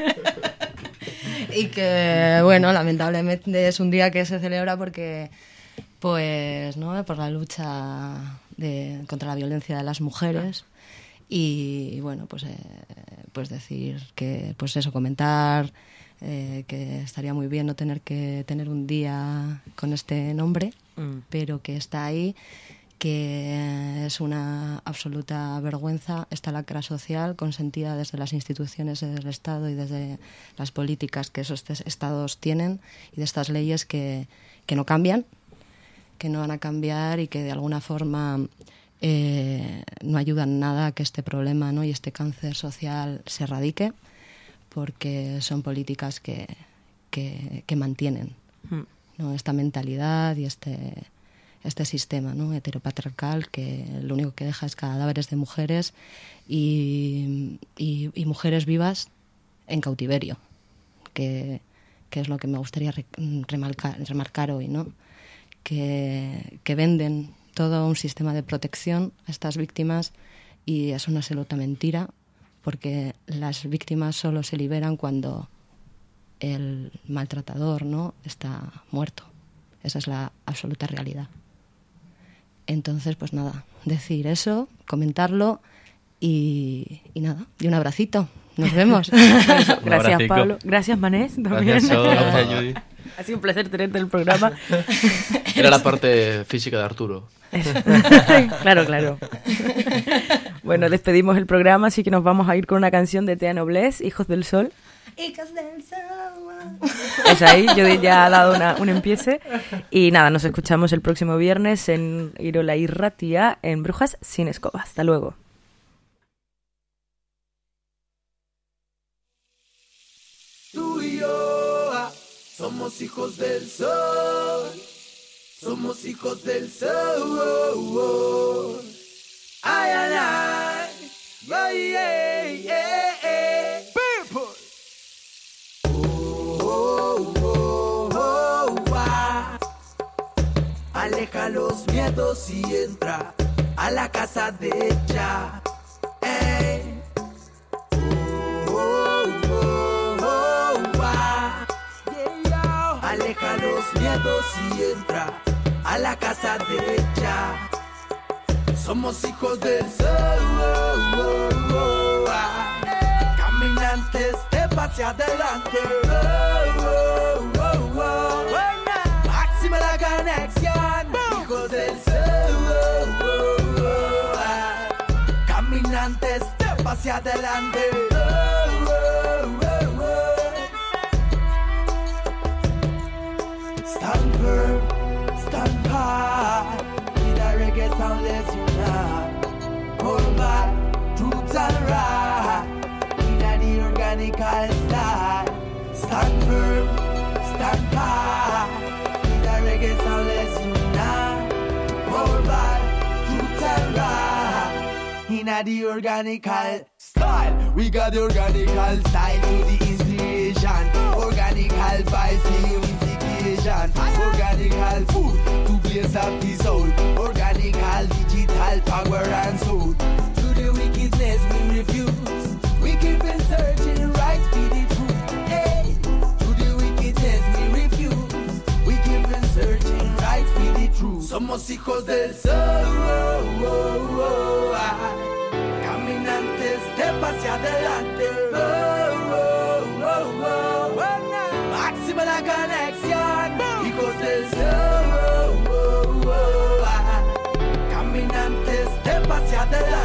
Y que, bueno, lamentablemente es un día que se celebra porque, pues, ¿no?, por la lucha contra la violencia de las mujeres. Y bueno, pues decir que, pues eso, comentar que estaría muy bien no tener que tener un día con este nombre, pero que está ahí, que es una absoluta vergüenza esta lacra social consentida desde las instituciones del Estado y desde las políticas que esos estados tienen y de estas leyes que no cambian, que no van a cambiar y que de alguna forma no ayudan nada a que este problema, ¿no?, y este cáncer social se erradique, porque son políticas que mantienen, ¿no?, esta mentalidad y este sistema, ¿no?, heteropatriarcal, que lo único que deja es cadáveres de mujeres y mujeres vivas en cautiverio, que es lo que me gustaría remarcar hoy, ¿no?, que venden todo un sistema de protección a estas víctimas y es una absoluta mentira, porque las víctimas solo se liberan cuando el maltratador, ¿no?, está muerto. Esa es la absoluta realidad. Entonces, pues nada, decir eso, comentarlo y nada, y un abracito. Nos vemos. Gracias, Pablo. Gracias, Manés. También. Gracias, Judy. Ha sido un placer tenerte en el programa. Era la parte física de Arturo. Claro. Bueno, despedimos el programa, así que nos vamos a ir con una canción de Tea Noblesse, Hijos del Sol. Hijos del Sol. Pues ahí yo ya he dado un empiece. Y nada, nos escuchamos el próximo viernes en Irola y Ratia, en Brujas sin Escoba. Hasta luego. Tú y yo somos hijos del sol, somos hijos del sol. Ay, ay, ay, ay, ay, ay, people. Aleja los miedos y entra a la casa de ella. Aleja los miedos y entra a la casa de ella. Somos hijos del sol, caminantes de hacia adelante. Máxima la conexión, hijos del sol, caminantes de hacia adelante. Stand firm, stand hard. With a reggae sound, let's unite. Hold back, truth and right. In the organical style. Stand firm, stand hard. With a reggae sound, let's unite. Hold back, truth and right. In the organical style. We got the organical style to the inspiration. Organical vibes, purification. Organical food to blaze up the soul. Organical digital power and soul. To the wickedness we refuse. We keep on searching right for the truth. Hey, to the wickedness we refuse. We keep on searching right for the truth. Somos hijos del sol. Caminantes de hacia adelante. Máxima la conexión, hijos del sol, caminantes de hacia adelante.